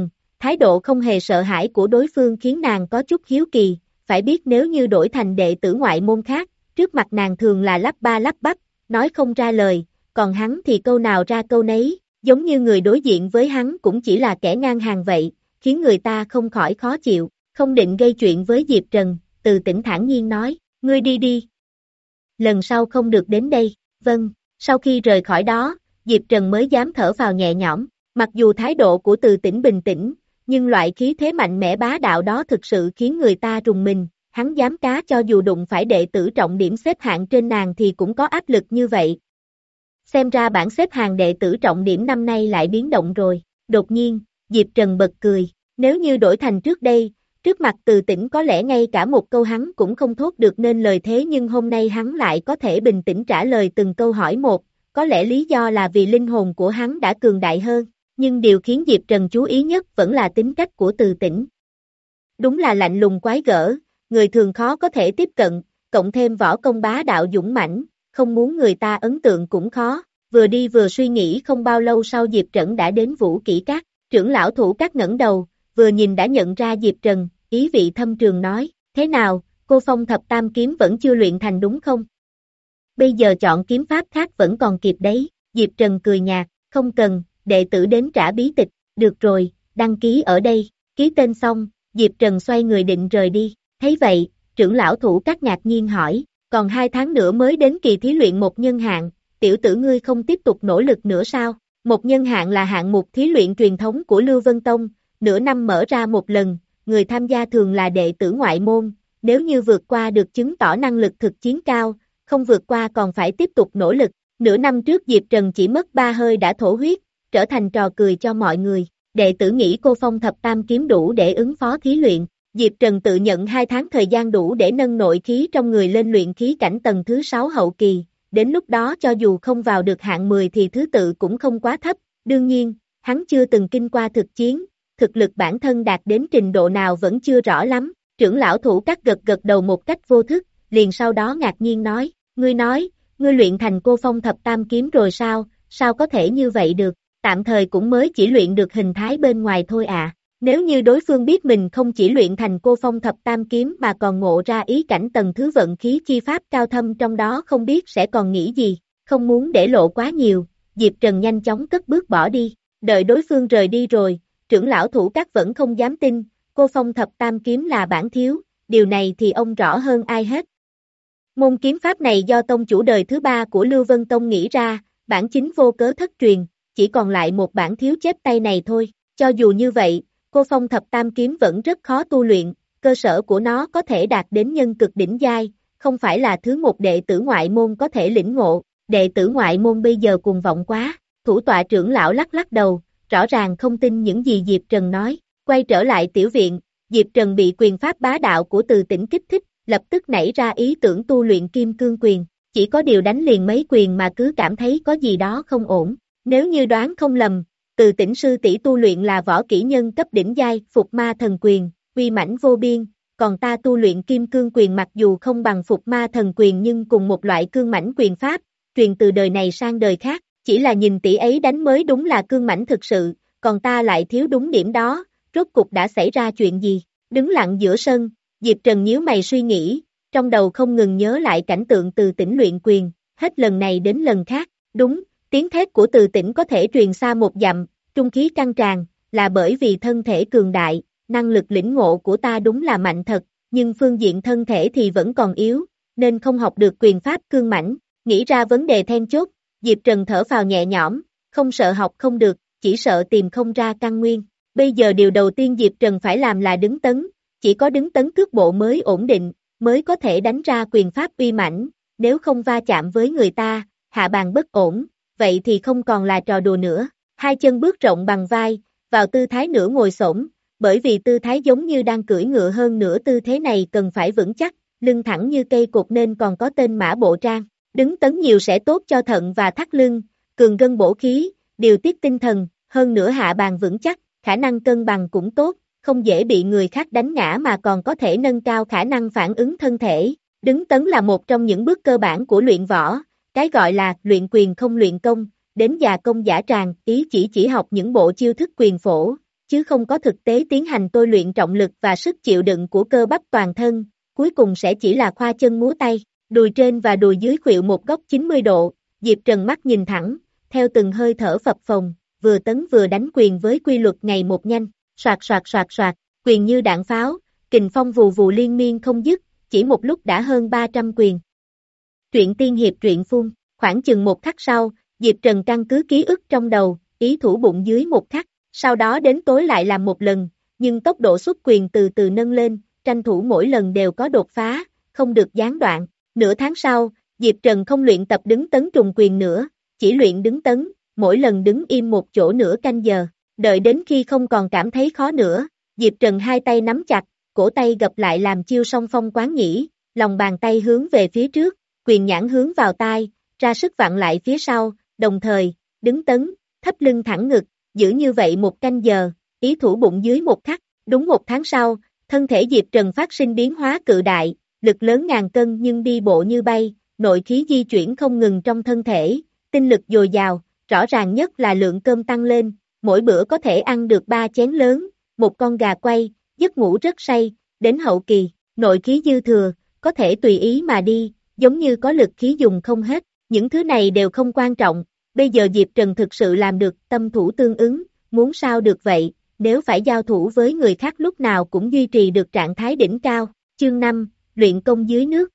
Thái độ không hề sợ hãi của đối phương khiến nàng có chút hiếu kỳ, phải biết nếu như đổi thành đệ tử ngoại môn khác, trước mặt nàng thường là lắp ba lắp bắp, nói không ra lời, còn hắn thì câu nào ra câu nấy, giống như người đối diện với hắn cũng chỉ là kẻ ngang hàng vậy, khiến người ta không khỏi khó chịu, không định gây chuyện với Diệp Trần, Từ Tĩnh thản nhiên nói, ngươi đi đi. Lần sau không được đến đây, vâng, sau khi rời khỏi đó, Diệp Trần mới dám thở vào nhẹ nhõm, mặc dù thái độ của Từ Tĩnh bình tĩnh, nhưng loại khí thế mạnh mẽ bá đạo đó thực sự khiến người ta rùng mình, hắn dám cá cho dù đụng phải đệ tử trọng điểm xếp hạng trên nàng thì cũng có áp lực như vậy. Xem ra bảng xếp hàng đệ tử trọng điểm năm nay lại biến động rồi, đột nhiên, Diệp Trần bật cười, nếu như đổi thành trước đây, trước mặt Từ Tĩnh có lẽ ngay cả một câu hắn cũng không thốt được nên lời thế nhưng hôm nay hắn lại có thể bình tĩnh trả lời từng câu hỏi một, có lẽ lý do là vì linh hồn của hắn đã cường đại hơn, nhưng điều khiến Diệp Trần chú ý nhất vẫn là tính cách của Từ Tĩnh. Đúng là lạnh lùng quái gở, người thường khó có thể tiếp cận, cộng thêm võ công bá đạo dũng mãnh, không muốn người ta ấn tượng cũng khó, vừa đi vừa suy nghĩ không bao lâu sau Diệp Trần đã đến Vũ Kỹ Các, trưởng lão Thủ Các ngẩng đầu, vừa nhìn đã nhận ra Diệp Trần, ý vị thâm trường nói, thế nào, cô Phong Thập Tam Kiếm vẫn chưa luyện thành đúng không? Bây giờ chọn kiếm pháp khác vẫn còn kịp đấy, Diệp Trần cười nhạt, không cần, đệ tử đến trả bí tịch, được rồi, đăng ký ở đây, ký tên xong, Diệp Trần xoay người định rời đi, thấy vậy, trưởng lão Thủ Các ngạc nhiên hỏi, còn hai tháng nữa mới đến kỳ thí luyện một nhân hạng, tiểu tử ngươi không tiếp tục nỗ lực nữa sao? Một nhân hạng là hạng mục thí luyện truyền thống của Lưu Vân Tông, nửa năm mở ra một lần, người tham gia thường là đệ tử ngoại môn, nếu như vượt qua được chứng tỏ năng lực thực chiến cao, không vượt qua còn phải tiếp tục nỗ lực. Nửa năm trước Diệp Trần chỉ mất ba hơi đã thổ huyết, trở thành trò cười cho mọi người. Đệ tử nghĩ cô Phong Thập Tam Kiếm đủ để ứng phó thí luyện. Diệp Trần tự nhận hai tháng thời gian đủ để nâng nội khí trong người lên luyện khí cảnh tầng thứ sáu hậu kỳ, đến lúc đó cho dù không vào được hạng mười thì thứ tự cũng không quá thấp, đương nhiên, hắn chưa từng kinh qua thực chiến, thực lực bản thân đạt đến trình độ nào vẫn chưa rõ lắm, trưởng lão Thủ Các gật gật đầu một cách vô thức, liền sau đó ngạc nhiên nói, ngươi nói, ngươi luyện thành cô Phong Thập Tam Kiếm rồi sao, sao có thể như vậy được, tạm thời cũng mới chỉ luyện được hình thái bên ngoài thôi à. Nếu như đối phương biết mình không chỉ luyện thành cô Phong Thập Tam Kiếm mà còn ngộ ra ý cảnh tầng thứ vận khí chi pháp cao thâm trong đó không biết sẽ còn nghĩ gì, không muốn để lộ quá nhiều, Diệp Trần nhanh chóng cất bước bỏ đi, đợi đối phương rời đi rồi, trưởng lão Thủ Các vẫn không dám tin, cô Phong Thập Tam Kiếm là bản thiếu, điều này thì ông rõ hơn ai hết. Môn kiếm pháp này do tông chủ đời thứ ba của Lưu Vân Tông nghĩ ra, bản chính vô cớ thất truyền, chỉ còn lại một bản thiếu chép tay này thôi, cho dù như vậy, cô Phong Thập Tam Kiếm vẫn rất khó tu luyện, cơ sở của nó có thể đạt đến nhân cực đỉnh giai, không phải là thứ một đệ tử ngoại môn có thể lĩnh ngộ, đệ tử ngoại môn bây giờ cuồng vọng quá, thủ tọa trưởng lão lắc lắc đầu, rõ ràng không tin những gì Diệp Trần nói, quay trở lại tiểu viện, Diệp Trần bị quyền pháp bá đạo của Từ Tĩnh kích thích, lập tức nảy ra ý tưởng tu luyện Kim Cương Quyền, chỉ có điều đánh liền mấy quyền mà cứ cảm thấy có gì đó không ổn, nếu như đoán không lầm, Từ Tĩnh sư tỷ tu luyện là võ kỹ nhân cấp đỉnh giai, Phục Ma Thần Quyền, uy mãnh vô biên, còn ta tu luyện Kim Cương Quyền mặc dù không bằng Phục Ma Thần Quyền nhưng cùng một loại cương mãnh quyền pháp, truyền từ đời này sang đời khác, chỉ là nhìn tỷ ấy đánh mới đúng là cương mãnh thực sự, còn ta lại thiếu đúng điểm đó, rốt cục đã xảy ra chuyện gì? Đứng lặng giữa sân, Diệp Trần nhíu mày suy nghĩ, trong đầu không ngừng nhớ lại cảnh tượng Từ Tĩnh luyện quyền, hết lần này đến lần khác, đúng, tiếng thét của Từ Tĩnh có thể truyền xa một dặm, trung khí căng tràn, là bởi vì thân thể cường đại, năng lực lĩnh ngộ của ta đúng là mạnh thật, nhưng phương diện thân thể thì vẫn còn yếu, nên không học được quyền pháp cương mãnh, nghĩ ra vấn đề then chốt, Diệp Trần thở phào nhẹ nhõm, không sợ học không được, chỉ sợ tìm không ra căn nguyên, bây giờ điều đầu tiên Diệp Trần phải làm là đứng tấn, chỉ có đứng tấn cước bộ mới ổn định, mới có thể đánh ra quyền pháp uy mãnh, nếu không va chạm với người ta, hạ bàn bất ổn, vậy thì không còn là trò đùa nữa. Hai chân bước rộng bằng vai, vào tư thái nửa ngồi xổm, bởi vì tư thái giống như đang cưỡi ngựa hơn nữa tư thế này cần phải vững chắc, lưng thẳng như cây cột nên còn có tên Mã Bộ Trang. Đứng tấn nhiều sẽ tốt cho thận và thắt lưng, cường gân bổ khí, điều tiết tinh thần, hơn nữa hạ bàn vững chắc, khả năng cân bằng cũng tốt, không dễ bị người khác đánh ngã mà còn có thể nâng cao khả năng phản ứng thân thể. Đứng tấn là một trong những bước cơ bản của luyện võ, cái gọi là luyện quyền không luyện công. Đến già công giả tràng, ý chỉ chỉ học những bộ chiêu thức quyền phổ, chứ không có thực tế tiến hành tôi luyện trọng lực và sức chịu đựng của cơ bắp toàn thân, cuối cùng sẽ chỉ là khoa chân múa tay, đùi trên và đùi dưới khuỵu một góc chín mươi độ, Diệp Trần mắt nhìn thẳng, theo từng hơi thở phập phồng, vừa tấn vừa đánh quyền với quy luật ngày một nhanh, soạt soạt soạt soạt, quyền như đạn pháo, kình phong vù vù liên miên không dứt, chỉ một lúc đã hơn ba trăm quyền. Truyện tiên hiệp truyện phun, khoảng chừng một khắc sau, Diệp Trần căn cứ ký ức trong đầu, ý thủ bụng dưới một khắc, sau đó đến tối lại làm một lần, nhưng tốc độ xuất quyền từ từ nâng lên, tranh thủ mỗi lần đều có đột phá, không được gián đoạn. Nửa tháng sau, Diệp Trần không luyện tập đứng tấn trùng quyền nữa, chỉ luyện đứng tấn, mỗi lần đứng im một chỗ nửa canh giờ, đợi đến khi không còn cảm thấy khó nữa, Diệp Trần hai tay nắm chặt, cổ tay gập lại làm chiêu song phong quán nhĩ, lòng bàn tay hướng về phía trước, quyền nhãn hướng vào tai, ra sức vặn lại phía sau, đồng thời, đứng tấn, thấp lưng thẳng ngực, giữ như vậy một canh giờ, ý thủ bụng dưới một khắc, đúng một tháng sau, thân thể Diệp Trần phát sinh biến hóa cự đại, lực lớn ngàn cân nhưng đi bộ như bay, nội khí di chuyển không ngừng trong thân thể, tinh lực dồi dào, rõ ràng nhất là lượng cơm tăng lên, mỗi bữa có thể ăn được ba chén lớn, một con gà quay, giấc ngủ rất say, đến hậu kỳ, nội khí dư thừa, có thể tùy ý mà đi, giống như có lực khí dùng không hết, những thứ này đều không quan trọng, bây giờ Diệp Trần thực sự làm được tâm thủ tương ứng, muốn sao được vậy, nếu phải giao thủ với người khác lúc nào cũng duy trì được trạng thái đỉnh cao, chương năm, luyện công dưới nước.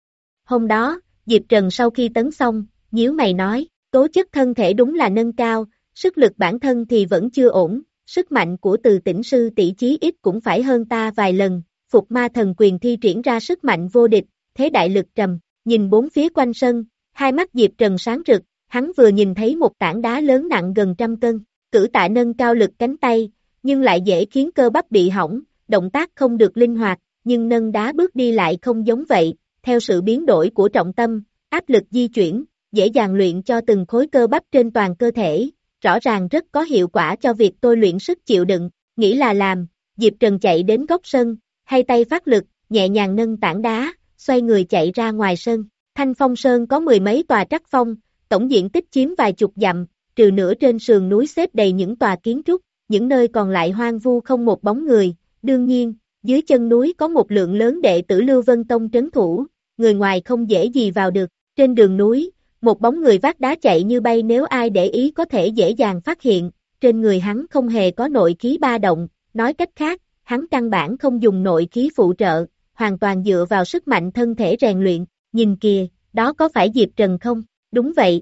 Hôm đó, Diệp Trần sau khi tấn xong, nhíu mày nói, tố chất thân thể đúng là nâng cao, sức lực bản thân thì vẫn chưa ổn, sức mạnh của Từ Tĩnh sư tỷ chí ít cũng phải hơn ta vài lần, Phục Ma Thần Quyền thi triển ra sức mạnh vô địch, thế đại lực trầm, nhìn bốn phía quanh sân, hai mắt Diệp Trần sáng rực, hắn vừa nhìn thấy một tảng đá lớn nặng gần trăm cân, cử tạ nâng cao lực cánh tay, nhưng lại dễ khiến cơ bắp bị hỏng, động tác không được linh hoạt, nhưng nâng đá bước đi lại không giống vậy, theo sự biến đổi của trọng tâm, áp lực di chuyển, dễ dàng luyện cho từng khối cơ bắp trên toàn cơ thể, rõ ràng rất có hiệu quả cho việc tôi luyện sức chịu đựng, nghĩ là làm, Diệp Trần chạy đến góc sân, hai tay phát lực, nhẹ nhàng nâng tảng đá, xoay người chạy ra ngoài sân, Thanh Phong Sơn có mười mấy tòa trắc phong, tổng diện tích chiếm vài chục dặm, trừ nửa trên sườn núi xếp đầy những tòa kiến trúc, những nơi còn lại hoang vu không một bóng người, đương nhiên, dưới chân núi có một lượng lớn đệ tử Lưu Vân Tông trấn thủ, người ngoài không dễ gì vào được, trên đường núi, một bóng người vác đá chạy như bay nếu ai để ý có thể dễ dàng phát hiện, trên người hắn không hề có nội khí ba động, nói cách khác, hắn căn bản không dùng nội khí phụ trợ, hoàn toàn dựa vào sức mạnh thân thể rèn luyện, nhìn kìa, đó có phải Diệp Trần không? Đúng vậy.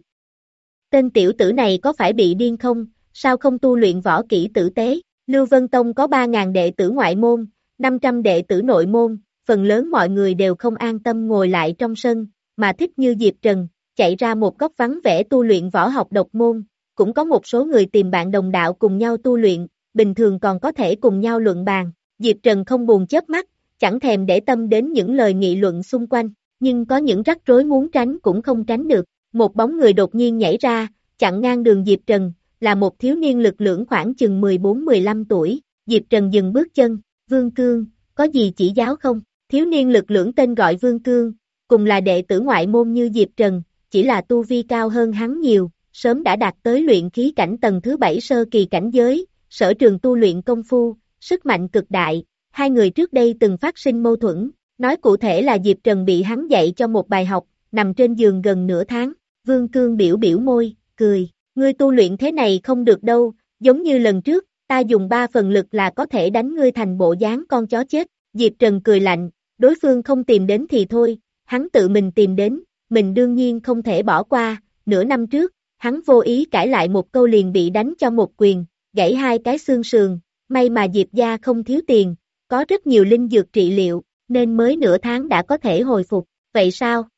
Tên tiểu tử này có phải bị điên không? Sao không tu luyện võ kỹ tử tế? Lưu Vân Tông có ba nghìn đệ tử ngoại môn, năm trăm đệ tử nội môn, phần lớn mọi người đều không an tâm ngồi lại trong sân, mà thích như Diệp Trần, chạy ra một góc vắng vẻ tu luyện võ học độc môn, cũng có một số người tìm bạn đồng đạo cùng nhau tu luyện, bình thường còn có thể cùng nhau luận bàn. Diệp Trần không buồn chớp mắt, chẳng thèm để tâm đến những lời nghị luận xung quanh, nhưng có những rắc rối muốn tránh cũng không tránh được. Một bóng người đột nhiên nhảy ra, chặn ngang đường Diệp Trần, là một thiếu niên lực lưỡng khoảng chừng mười bốn mười lăm tuổi. Diệp Trần dừng bước chân, Vương Cương, có gì chỉ giáo không? Thiếu niên lực lưỡng tên gọi Vương Cương, cùng là đệ tử ngoại môn như Diệp Trần, chỉ là tu vi cao hơn hắn nhiều, sớm đã đạt tới luyện khí cảnh tầng thứ bảy sơ kỳ cảnh giới, sở trường tu luyện công phu, sức mạnh cực đại. Hai người trước đây từng phát sinh mâu thuẫn, nói cụ thể là Diệp Trần bị hắn dạy cho một bài học, nằm trên giường gần nửa tháng. Vương Cương biểu biểu môi, cười, ngươi tu luyện thế này không được đâu, giống như lần trước, ta dùng ba phần lực là có thể đánh ngươi thành bộ dáng con chó chết. Diệp Trần cười lạnh, đối phương không tìm đến thì thôi, hắn tự mình tìm đến, mình đương nhiên không thể bỏ qua. Nửa năm trước, hắn vô ý cãi lại một câu liền bị đánh cho một quyền, gãy hai cái xương sườn, may mà Diệp gia không thiếu tiền, có rất nhiều linh dược trị liệu, nên mới nửa tháng đã có thể hồi phục, vậy sao?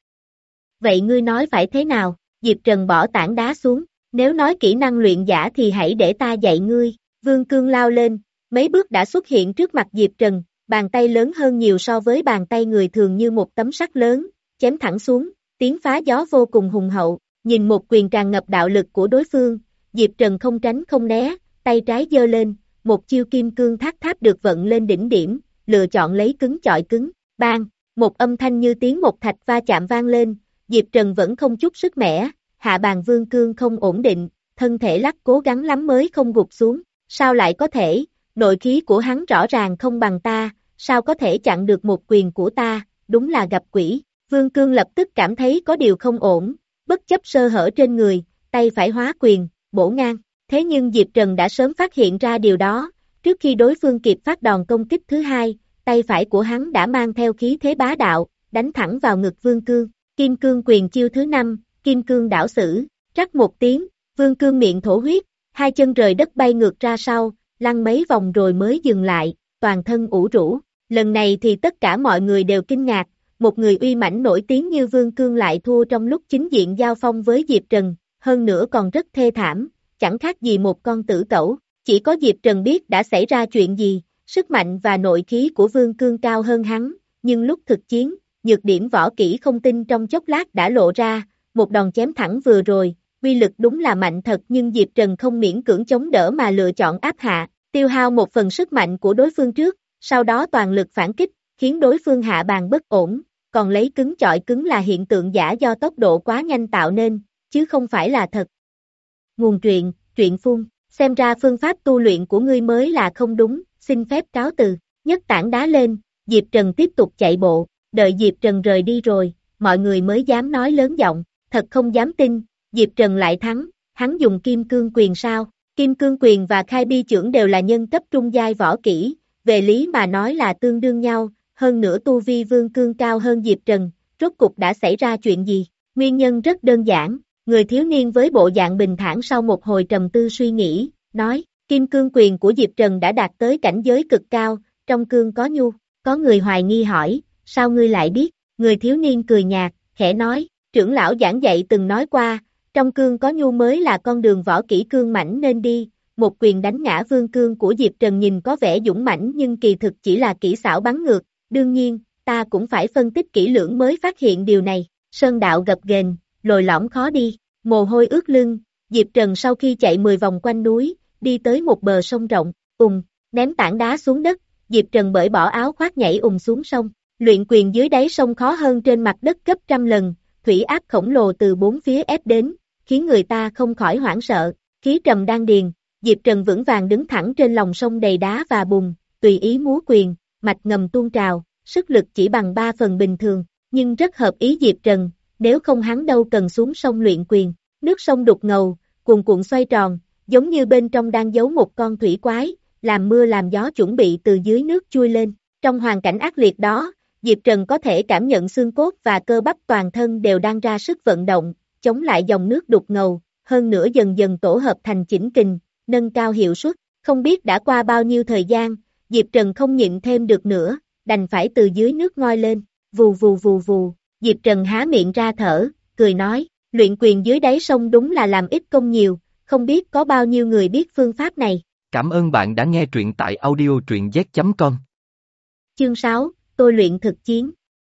Vậy ngươi nói phải thế nào? Diệp Trần bỏ tảng đá xuống, nếu nói kỹ năng luyện giả thì hãy để ta dạy ngươi. Vương Cương lao lên, mấy bước đã xuất hiện trước mặt Diệp Trần, bàn tay lớn hơn nhiều so với bàn tay người thường như một tấm sắt lớn, chém thẳng xuống, tiếng phá gió vô cùng hùng hậu, nhìn một quyền tràn ngập đạo lực của đối phương, Diệp Trần không tránh không né, tay trái giơ lên, một chiêu kim cương thác tháp được vận lên đỉnh điểm, lựa chọn lấy cứng chọi cứng, bang, một âm thanh như tiếng một thạch va chạm vang lên, Diệp Trần vẫn không chút sức mẻ, hạ bàn Vương Cương không ổn định, thân thể lắc cố gắng lắm mới không gục xuống, sao lại có thể, nội khí của hắn rõ ràng không bằng ta, sao có thể chặn được một quyền của ta, đúng là gặp quỷ. Vương Cương lập tức cảm thấy có điều không ổn, bất chấp sơ hở trên người, tay phải hóa quyền, bổ ngang. Thế nhưng Diệp Trần đã sớm phát hiện ra điều đó, trước khi đối phương kịp phát đòn công kích thứ hai, tay phải của hắn đã mang theo khí thế bá đạo, đánh thẳng vào ngực Vương Cương. Kim Cương quyền chiêu thứ năm, Kim Cương đảo sử, rắc một tiếng, Vương Cương miệng thổ huyết, hai chân rời đất bay ngược ra sau, lăn mấy vòng rồi mới dừng lại, toàn thân ủ rũ. Lần này thì tất cả mọi người đều kinh ngạc, một người uy mãnh nổi tiếng như Vương Cương lại thua trong lúc chính diện giao phong với Diệp Trần, hơn nữa còn rất thê thảm, chẳng khác gì một con tử cẩu. Chỉ có Diệp Trần biết đã xảy ra chuyện gì, sức mạnh và nội khí của Vương Cương cao hơn hắn, nhưng lúc thực chiến, nhược điểm võ kỹ không tin trong chốc lát đã lộ ra, một đòn chém thẳng vừa rồi, uy lực đúng là mạnh thật nhưng Diệp Trần không miễn cưỡng chống đỡ mà lựa chọn áp hạ, tiêu hao một phần sức mạnh của đối phương trước, sau đó toàn lực phản kích, khiến đối phương hạ bàn bất ổn, còn lấy cứng chọi cứng là hiện tượng giả do tốc độ quá nhanh tạo nên, chứ không phải là thật. Nguồn truyện, truyện phun, xem ra phương pháp tu luyện của ngươi mới là không đúng, xin phép cáo từ, nhấc tảng đá lên, Diệp Trần tiếp tục chạy bộ, đợi Diệp Trần rời đi rồi, mọi người mới dám nói lớn giọng, thật không dám tin, Diệp Trần lại thắng, hắn dùng kim cương quyền sao, kim cương quyền và khai bi chưởng đều là nhân cấp trung giai võ kỹ, về lý mà nói là tương đương nhau, hơn nữa tu vi Vương Cương cao hơn Diệp Trần, rốt cục đã xảy ra chuyện gì, nguyên nhân rất đơn giản, người thiếu niên với bộ dạng bình thản sau một hồi trầm tư suy nghĩ, nói, kim cương quyền của Diệp Trần đã đạt tới cảnh giới cực cao, trong cương có nhu, có người hoài nghi hỏi, sao ngươi lại biết, người thiếu niên cười nhạt, khẽ nói, trưởng lão giảng dạy từng nói qua, trong cương có nhu mới là con đường võ kỹ cương mãnh nên đi, một quyền đánh ngã Vương Cương của Diệp Trần nhìn có vẻ dũng mãnh nhưng kỳ thực chỉ là kỹ xảo bắn ngược, đương nhiên, ta cũng phải phân tích kỹ lưỡng mới phát hiện điều này, Sơn đạo gập ghềnh, lồi lõm khó đi, mồ hôi ướt lưng, Diệp Trần sau khi chạy mười vòng quanh núi, đi tới một bờ sông rộng, ùng, ném tảng đá xuống đất, Diệp Trần bởi bỏ áo khoác nhảy ùng xuống sông, luyện quyền dưới đáy sông khó hơn trên mặt đất gấp trăm lần, thủy áp khổng lồ từ bốn phía ép đến, khiến người ta không khỏi hoảng sợ, khí trầm đan điền, Diệp Trần vững vàng đứng thẳng trên lòng sông đầy đá và bùn, tùy ý múa quyền, mạch ngầm tuôn trào, sức lực chỉ bằng ba phần bình thường, nhưng rất hợp ý Diệp Trần, nếu không hắn đâu cần xuống sông luyện quyền, nước sông đục ngầu, cuồn cuộn xoay tròn, giống như bên trong đang giấu một con thủy quái, làm mưa làm gió chuẩn bị từ dưới nước chui lên, trong hoàn cảnh ác liệt đó, Diệp Trần có thể cảm nhận xương cốt và cơ bắp toàn thân đều đang ra sức vận động, chống lại dòng nước đục ngầu, hơn nữa dần dần tổ hợp thành chỉnh kình, nâng cao hiệu suất, không biết đã qua bao nhiêu thời gian, Diệp Trần không nhịn thêm được nữa, đành phải từ dưới nước ngoi lên, vù vù vù vù, Diệp Trần há miệng ra thở, cười nói, luyện quyền dưới đáy sông đúng là làm ít công nhiều, không biết có bao nhiêu người biết phương pháp này. Cảm ơn bạn đã nghe truyện tại audio truyện z chấm com. Chương sáu, tôi luyện thực chiến.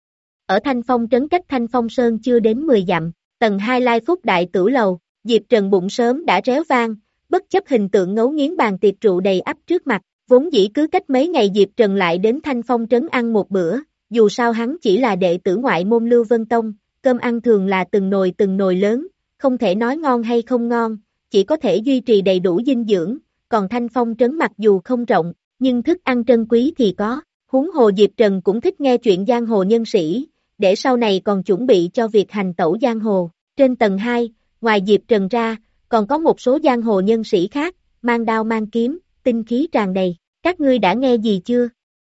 Ở Thanh Phong trấn cách Thanh Phong Sơn chưa đến mười dặm, tầng hai Lai Phúc Đại Tửu Lầu, Diệp Trần bụng sớm đã réo vang, bất chấp hình tượng ngấu nghiến bàn tiệc rượu đầy ắp trước mặt, vốn dĩ cứ cách mấy ngày Diệp Trần lại đến Thanh Phong trấn ăn một bữa, dù sao hắn chỉ là đệ tử ngoại môn Lưu Vân Tông, cơm ăn thường là từng nồi từng nồi lớn, không thể nói ngon hay không ngon, chỉ có thể duy trì đầy đủ dinh dưỡng, còn Thanh Phong trấn mặc dù không rộng, nhưng thức ăn trân quý thì có, huống hồ Diệp Trần cũng thích nghe chuyện giang hồ nhân sĩ, để sau này còn chuẩn bị cho việc hành tẩu giang hồ. Trên tầng hai, ngoài Diệp Trần ra, còn có một số giang hồ nhân sĩ khác, mang đao mang kiếm, tinh khí tràn đầy, các ngươi đã nghe gì chưa?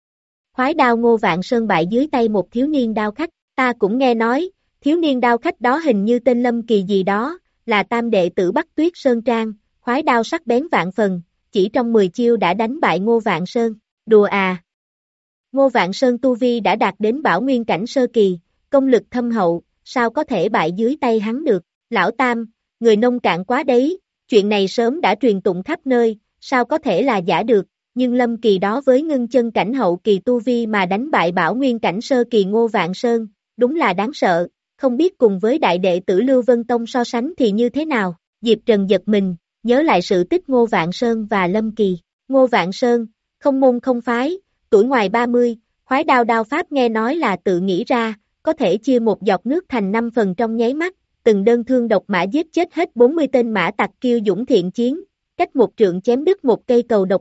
Khoái đao Ngô Vạn Sơn bại dưới tay một thiếu niên đao khách, ta cũng nghe nói, thiếu niên đao khách đó hình như tên Lâm Kỳ gì đó, là tam đệ tử Bắc Tuyết Sơn Trang, khoái đao sắc bén vạn phần, chỉ trong mười chiêu đã đánh bại Ngô Vạn Sơn, đùa à. Ngô Vạn Sơn tu vi đã đạt đến bảo nguyên cảnh sơ kỳ, công lực thâm hậu, sao có thể bại dưới tay hắn được, lão tam, người nông cạn quá đấy, chuyện này sớm đã truyền tụng khắp nơi, sao có thể là giả được, nhưng Lâm Kỳ đó với ngưng chân cảnh hậu kỳ tu vi mà đánh bại bảo nguyên cảnh sơ kỳ Ngô Vạn Sơn, đúng là đáng sợ, không biết cùng với đại đệ tử Lưu Vân Tông so sánh thì như thế nào, Diệp Trần giật mình, nhớ lại sự tích Ngô Vạn Sơn và Lâm Kỳ, Ngô Vạn Sơn, không môn không phái, tuổi ngoài ba mươi, khoái đao đao pháp nghe nói là tự nghĩ ra, có thể chia một giọt nước thành năm phần trong nháy mắt, từng đơn thương độc mã giết chết hết bốn mươi tên mã tặc kiêu dũng thiện chiến, cách một trượng chém đứt một cây cầu độc một,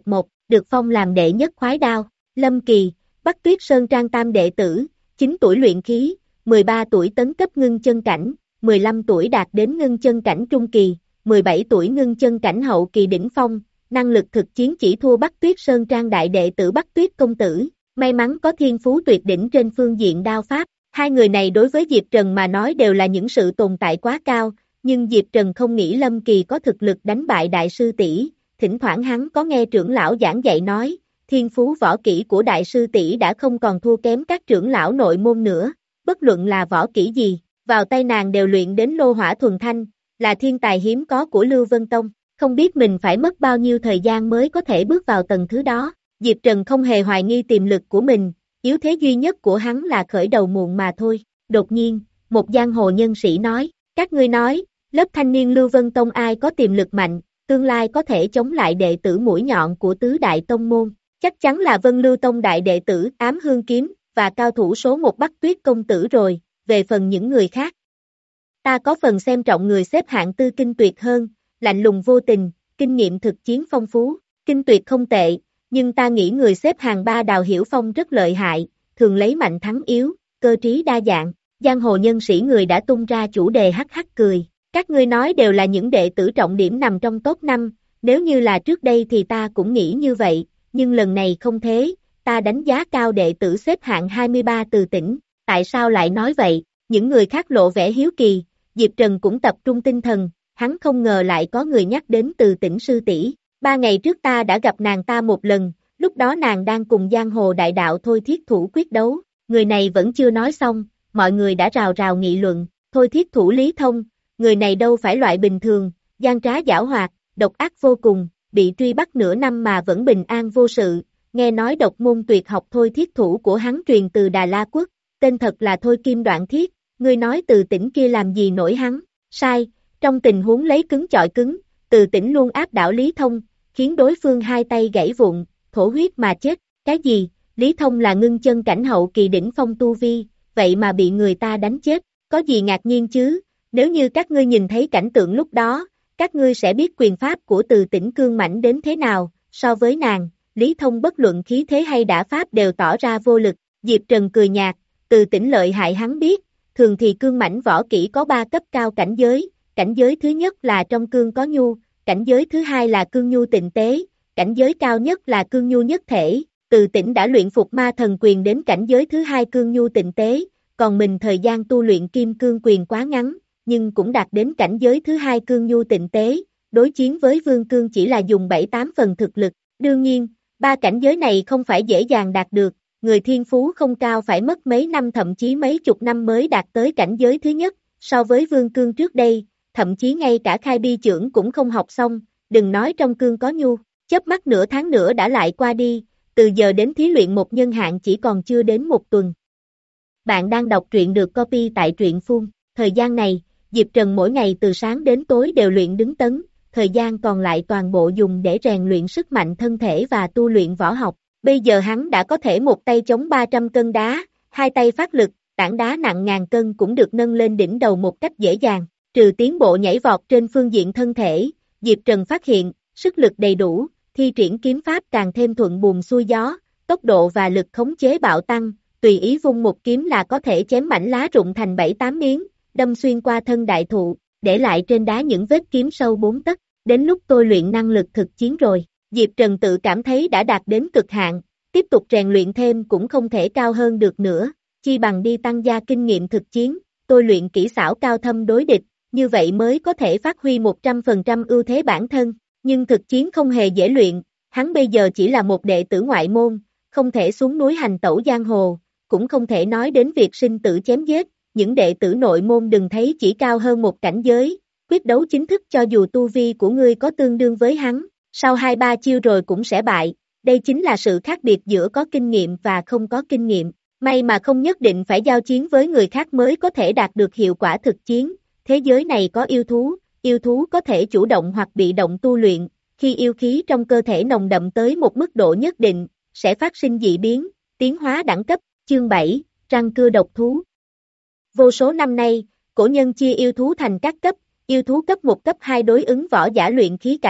được phong làm đệ nhất khoái đao. Lâm Kỳ, Bắc Tuyết Sơn Trang tam đệ tử, chín tuổi luyện khí, mười ba tuổi tấn cấp ngưng chân cảnh, mười lăm tuổi đạt đến ngưng chân cảnh trung kỳ, mười bảy tuổi ngưng chân cảnh hậu kỳ đỉnh phong, năng lực thực chiến chỉ thua Bắc Tuyết Sơn Trang đại đệ tử Bắc Tuyết công tử, may mắn có thiên phú tuyệt đỉnh trên phương diện đao pháp. Hai người này đối với Diệp Trần mà nói đều là những sự tồn tại quá cao, nhưng Diệp Trần không nghĩ Lâm Kỳ có thực lực đánh bại đại sư tỷ. Thỉnh thoảng hắn có nghe trưởng lão giảng dạy nói, thiên phú võ kỹ của đại sư tỷ đã không còn thua kém các trưởng lão nội môn nữa, bất luận là võ kỹ gì, vào tay nàng đều luyện đến lô hỏa thuần thanh, là thiên tài hiếm có của Lưu Vân Tông, không biết mình phải mất bao nhiêu thời gian mới có thể bước vào tầng thứ đó. Diệp Trần không hề hoài nghi tiềm lực của mình, yếu thế duy nhất của hắn là khởi đầu muộn mà thôi. Đột nhiên, một giang hồ nhân sĩ nói, các ngươi nói, lớp thanh niên Lưu Vân Tông ai có tiềm lực mạnh, tương lai có thể chống lại đệ tử mũi nhọn của tứ đại tông môn, chắc chắn là Vân Lưu Tông đại đệ tử Ám Hương Kiếm, và cao thủ số một Bắc Tuyết công tử rồi, về phần những người khác. Ta có phần xem trọng người xếp hạng tư Kinh Tuyệt hơn, lạnh lùng vô tình, kinh nghiệm thực chiến phong phú, Kinh Tuyệt không tệ, nhưng ta nghĩ người xếp hàng ba Đào Hiểu Phong rất lợi hại, thường lấy mạnh thắng yếu, cơ trí đa dạng, giang hồ nhân sĩ người đã tung ra chủ đề hắc hắc cười. Các ngươi nói đều là những đệ tử trọng điểm nằm trong top năm, nếu như là trước đây thì ta cũng nghĩ như vậy, nhưng lần này không thế, ta đánh giá cao đệ tử xếp hạng hai mươi ba Từ Tĩnh, tại sao lại nói vậy? Những người khác lộ vẻ hiếu kỳ, Diệp Trần cũng tập trung tinh thần, hắn không ngờ lại có người nhắc đến Từ Tĩnh sư tỷ. Ba ngày trước ta đã gặp nàng ta một lần, lúc đó nàng đang cùng giang hồ đại đạo Thôi Thiết Thủ quyết đấu, người này vẫn chưa nói xong, mọi người đã rào rào nghị luận, Thôi Thiết Thủ Lý Thông, người này đâu phải loại bình thường, gian trá giảo hoạt, độc ác vô cùng, bị truy bắt nửa năm mà vẫn bình an vô sự, nghe nói độc môn tuyệt học Thôi Thiết Thủ của hắn truyền từ Đà La Quốc, tên thật là Thôi Kim Đoạn Thiết, ngươi nói Từ Tĩnh kia làm gì nổi hắn, sai, trong tình huống lấy cứng chọi cứng, Từ Tĩnh luôn áp đảo Lý Thông, khiến đối phương hai tay gãy vụn, thổ huyết mà chết, cái gì, Lý Thông là ngưng chân cảnh hậu kỳ đỉnh phong tu vi, vậy mà bị người ta đánh chết, có gì ngạc nhiên chứ? Nếu như các ngươi nhìn thấy cảnh tượng lúc đó, các ngươi sẽ biết quyền pháp của Từ Tĩnh cương mãnh đến thế nào, so với nàng, Lý Thông bất luận khí thế hay đả pháp đều tỏ ra vô lực, Diệp Trần cười nhạt, Từ Tĩnh lợi hại hắn biết, thường thì cương mãnh võ kỹ có ba cấp cao cảnh giới, cảnh giới thứ nhất là trong cương có nhu, cảnh giới thứ hai là cương nhu tịnh tế, cảnh giới cao nhất là cương nhu nhất thể, Từ Tĩnh đã luyện phục ma thần quyền đến cảnh giới thứ hai cương nhu tịnh tế, còn mình thời gian tu luyện kim cương quyền quá ngắn, nhưng cũng đạt đến cảnh giới thứ hai cương nhu tịnh tế, đối chiến với vương cương chỉ là dùng bảy tám phần thực lực, đương nhiên, ba cảnh giới này không phải dễ dàng đạt được, người thiên phú không cao phải mất mấy năm thậm chí mấy chục năm mới đạt tới cảnh giới thứ nhất, so với vương cương trước đây, thậm chí ngay cả khai bi chưởng cũng không học xong, đừng nói trong cương có nhu, chớp mắt nửa tháng nữa đã lại qua đi, từ giờ đến thí luyện một nhân hạn chỉ còn chưa đến một tuần. Bạn đang đọc truyện được copy tại truyện phun, thời gian này, Diệp Trần mỗi ngày từ sáng đến tối đều luyện đứng tấn, thời gian còn lại toàn bộ dùng để rèn luyện sức mạnh thân thể và tu luyện võ học. Bây giờ hắn đã có thể một tay chống ba trăm cân đá, hai tay phát lực, tảng đá nặng ngàn cân cũng được nâng lên đỉnh đầu một cách dễ dàng. Trừ tiến bộ nhảy vọt trên phương diện thân thể, Diệp Trần phát hiện, sức lực đầy đủ, thi triển kiếm pháp càng thêm thuận buồm xuôi gió, tốc độ và lực khống chế bạo tăng, tùy ý vung một kiếm là có thể chém mảnh lá rụng thành bảy tám miếng, đâm xuyên qua thân đại thụ, để lại trên đá những vết kiếm sâu bốn tấc. Đến lúc tôi luyện năng lực thực chiến rồi, Diệp Trần tự cảm thấy đã đạt đến cực hạn, tiếp tục rèn luyện thêm cũng không thể cao hơn được nữa, chi bằng đi tăng gia kinh nghiệm thực chiến, tôi luyện kỹ xảo cao thâm đối địch, như vậy mới có thể phát huy một trăm phần trăm ưu thế bản thân, nhưng thực chiến không hề dễ luyện, hắn bây giờ chỉ là một đệ tử ngoại môn, không thể xuống núi hành tẩu giang hồ, cũng không thể nói đến việc sinh tử chém giết, những đệ tử nội môn đừng thấy chỉ cao hơn một cảnh giới, quyết đấu chính thức cho dù tu vi của ngươi có tương đương với hắn, sau hai ba chiêu rồi cũng sẽ bại, đây chính là sự khác biệt giữa có kinh nghiệm và không có kinh nghiệm, may mà không nhất định phải giao chiến với người khác mới có thể đạt được hiệu quả thực chiến, thế giới này có yêu thú, yêu thú có thể chủ động hoặc bị động tu luyện, khi yêu khí trong cơ thể nồng đậm tới một mức độ nhất định, sẽ phát sinh dị biến, tiến hóa đẳng cấp, chương bảy, răng cưa độc thú. Vô số năm nay, cổ nhân chia yêu thú thành các cấp, yêu thú cấp một cấp hai đối ứng võ giả luyện khí cảnh,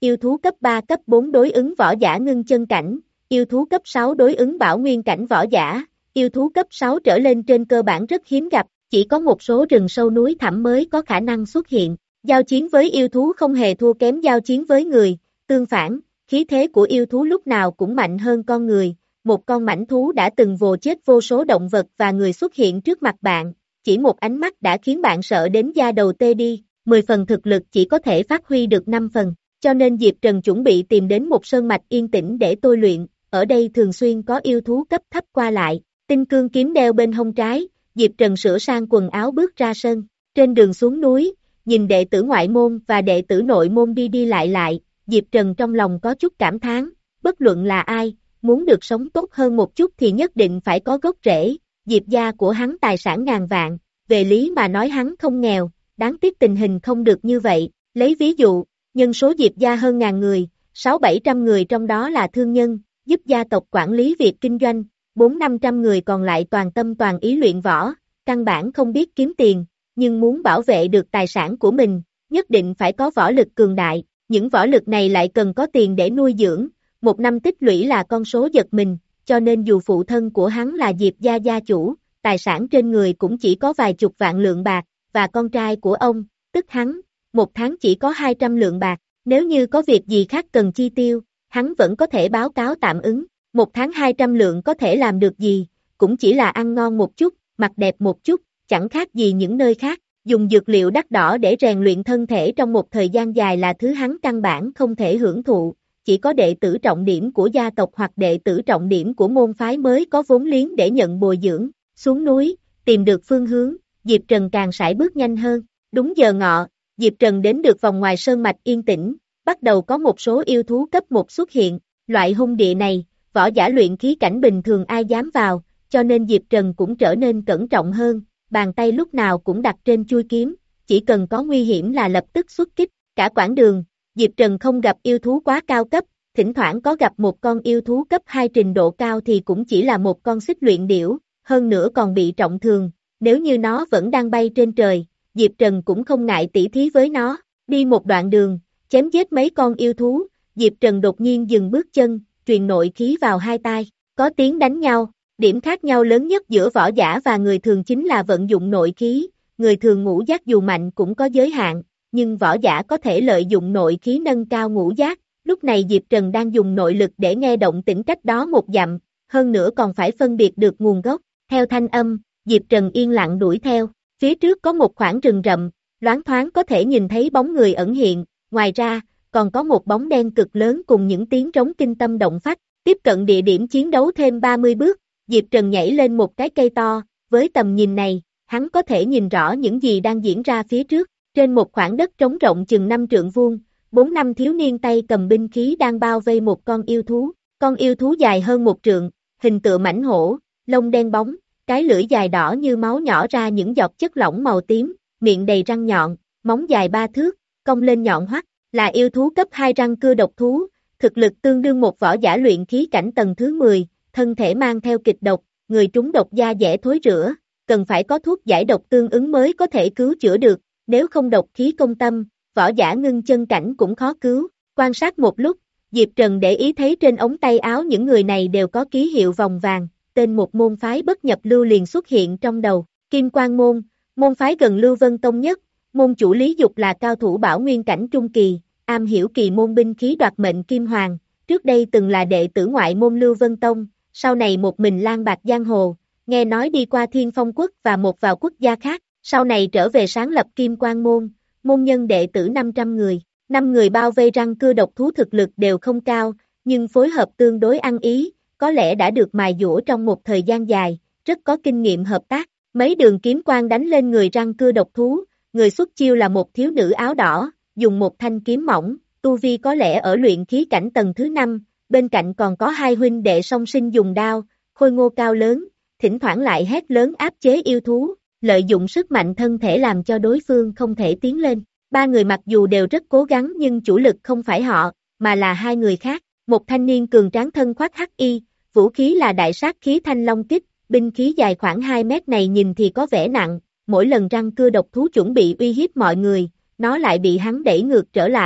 yêu thú cấp ba cấp bốn đối ứng võ giả ngưng chân cảnh, yêu thú cấp sáu đối ứng bảo nguyên cảnh võ giả, yêu thú cấp sáu trở lên trên cơ bản rất hiếm gặp, chỉ có một số rừng sâu núi thẳm mới có khả năng xuất hiện. Giao chiến với yêu thú không hề thua kém giao chiến với người, tương phản, khí thế của yêu thú lúc nào cũng mạnh hơn con người, một con mãnh thú đã từng vồ chết vô số động vật và người xuất hiện trước mặt bạn, chỉ một ánh mắt đã khiến bạn sợ đến da đầu tê đi, mười phần thực lực chỉ có thể phát huy được năm phần, cho nên Diệp Trần chuẩn bị tìm đến một sơn mạch yên tĩnh để tôi luyện, ở đây thường xuyên có yêu thú cấp thấp qua lại, tinh cương kiếm đeo bên hông trái, Diệp Trần sửa sang quần áo bước ra sân, trên đường xuống núi, nhìn đệ tử ngoại môn và đệ tử nội môn đi đi lại lại, Diệp Trần trong lòng có chút cảm thán, bất luận là ai, muốn được sống tốt hơn một chút thì nhất định phải có gốc rễ, Diệp gia của hắn tài sản ngàn vạn, về lý mà nói hắn không nghèo, đáng tiếc tình hình không được như vậy, lấy ví dụ, nhân số Diệp gia hơn ngàn người, sáu bảy trăm người trong đó là thương nhân, giúp gia tộc quản lý việc kinh doanh, bốn năm trăm người còn lại toàn tâm toàn ý luyện võ, căn bản không biết kiếm tiền, nhưng muốn bảo vệ được tài sản của mình, nhất định phải có võ lực cường đại, những võ lực này lại cần có tiền để nuôi dưỡng, một năm tích lũy là con số giật mình, cho nên dù phụ thân của hắn là Diệp gia gia chủ, tài sản trên người cũng chỉ có vài chục vạn lượng bạc, và con trai của ông, tức hắn, một tháng chỉ có hai trăm lượng bạc, nếu như có việc gì khác cần chi tiêu, hắn vẫn có thể báo cáo tạm ứng, một tháng hai trăm lượng có thể làm được gì, cũng chỉ là ăn ngon một chút, mặc đẹp một chút, chẳng khác gì những nơi khác, dùng dược liệu đắt đỏ để rèn luyện thân thể trong một thời gian dài là thứ hắn căn bản không thể hưởng thụ, chỉ có đệ tử trọng điểm của gia tộc hoặc đệ tử trọng điểm của môn phái mới có vốn liếng để nhận bồi dưỡng, xuống núi, tìm được phương hướng, Diệp Trần càng sải bước nhanh hơn, đúng giờ ngọ, Diệp Trần đến được vòng ngoài sơn mạch yên tĩnh, bắt đầu có một số yêu thú cấp một xuất hiện, loại hung địa này, võ giả luyện khí cảnh bình thường ai dám vào, cho nên Diệp Trần cũng trở nên cẩn trọng hơn, bàn tay lúc nào cũng đặt trên chuôi kiếm, chỉ cần có nguy hiểm là lập tức xuất kích, cả quãng đường, Diệp Trần không gặp yêu thú quá cao cấp, thỉnh thoảng có gặp một con yêu thú cấp hai trình độ cao thì cũng chỉ là một con xích luyện điểu, hơn nữa còn bị trọng thương, nếu như nó vẫn đang bay trên trời, Diệp Trần cũng không ngại tỉ thí với nó, đi một đoạn đường, chém giết mấy con yêu thú, Diệp Trần đột nhiên dừng bước chân, truyền nội khí vào hai tai, có tiếng đánh nhau, điểm khác nhau lớn nhất giữa võ giả và người thường chính là vận dụng nội khí, người thường ngũ giác dù mạnh cũng có giới hạn, nhưng võ giả có thể lợi dụng nội khí nâng cao ngũ giác, lúc này Diệp Trần đang dùng nội lực để nghe động tĩnh cách đó một dặm, hơn nữa còn phải phân biệt được nguồn gốc, theo thanh âm, Diệp Trần yên lặng đuổi theo, phía trước có một khoảng rừng rậm, loáng thoáng có thể nhìn thấy bóng người ẩn hiện, ngoài ra, còn có một bóng đen cực lớn cùng những tiếng trống kinh tâm động phách, tiếp cận địa điểm chiến đấu thêm ba mươi bước, Diệp Trần nhảy lên một cái cây to, với tầm nhìn này, hắn có thể nhìn rõ những gì đang diễn ra phía trước, trên một khoảng đất trống rộng chừng năm trượng vuông, bốn năm thiếu niên tay cầm binh khí đang bao vây một con yêu thú, con yêu thú dài hơn một trượng, hình tựa mãnh hổ, lông đen bóng, cái lưỡi dài đỏ như máu nhỏ ra những giọt chất lỏng màu tím, miệng đầy răng nhọn, móng dài ba thước, cong lên nhọn hoắt, là yêu thú cấp hai răng cưa độc thú, thực lực tương đương một võ giả luyện khí cảnh tầng thứ mười, thân thể mang theo kịch độc, người trúng độc da dễ thối rữa, cần phải có thuốc giải độc tương ứng mới có thể cứu chữa được, nếu không độc khí công tâm, võ giả ngưng chân cảnh cũng khó cứu. Quan sát một lúc, Diệp Trần để ý thấy trên ống tay áo những người này đều có ký hiệu vòng vàng, tên một môn phái bất nhập lưu liền xuất hiện trong đầu, Kim Quang Môn, môn phái gần Lưu Vân Tông nhất, môn chủ Lý Dục là cao thủ bảo nguyên cảnh trung kỳ, am hiểu kỳ môn binh khí đoạt mệnh Kim Hoàng, trước đây từng là đệ tử ngoại môn Lưu Vân Tông, sau này một mình lang bạc giang hồ, nghe nói đi qua Thiên Phong Quốc và một vào quốc gia khác, sau này trở về sáng lập Kim Quang Môn, môn nhân đệ tử năm trăm người, năm người bao vây răng cưa độc thú thực lực đều không cao, nhưng phối hợp tương đối ăn ý, có lẽ đã được mài dũa trong một thời gian dài, rất có kinh nghiệm hợp tác, mấy đường kiếm quang đánh lên người răng cưa độc thú, người xuất chiêu là một thiếu nữ áo đỏ, dùng một thanh kiếm mỏng, tu vi có lẽ ở luyện khí cảnh tầng thứ năm, bên cạnh còn có hai huynh đệ song sinh dùng đao, khôi ngô cao lớn, thỉnh thoảng lại hét lớn áp chế yêu thú, lợi dụng sức mạnh thân thể làm cho đối phương không thể tiến lên. Ba người mặc dù đều rất cố gắng nhưng chủ lực không phải họ, mà là hai người khác. Một thanh niên cường tráng thân khoác hắc y, vũ khí là đại sát khí thanh long kích, binh khí dài khoảng hai mét này nhìn thì có vẻ nặng, mỗi lần răng cưa độc thú chuẩn bị uy hiếp mọi người, nó lại bị hắn đẩy ngược trở lại,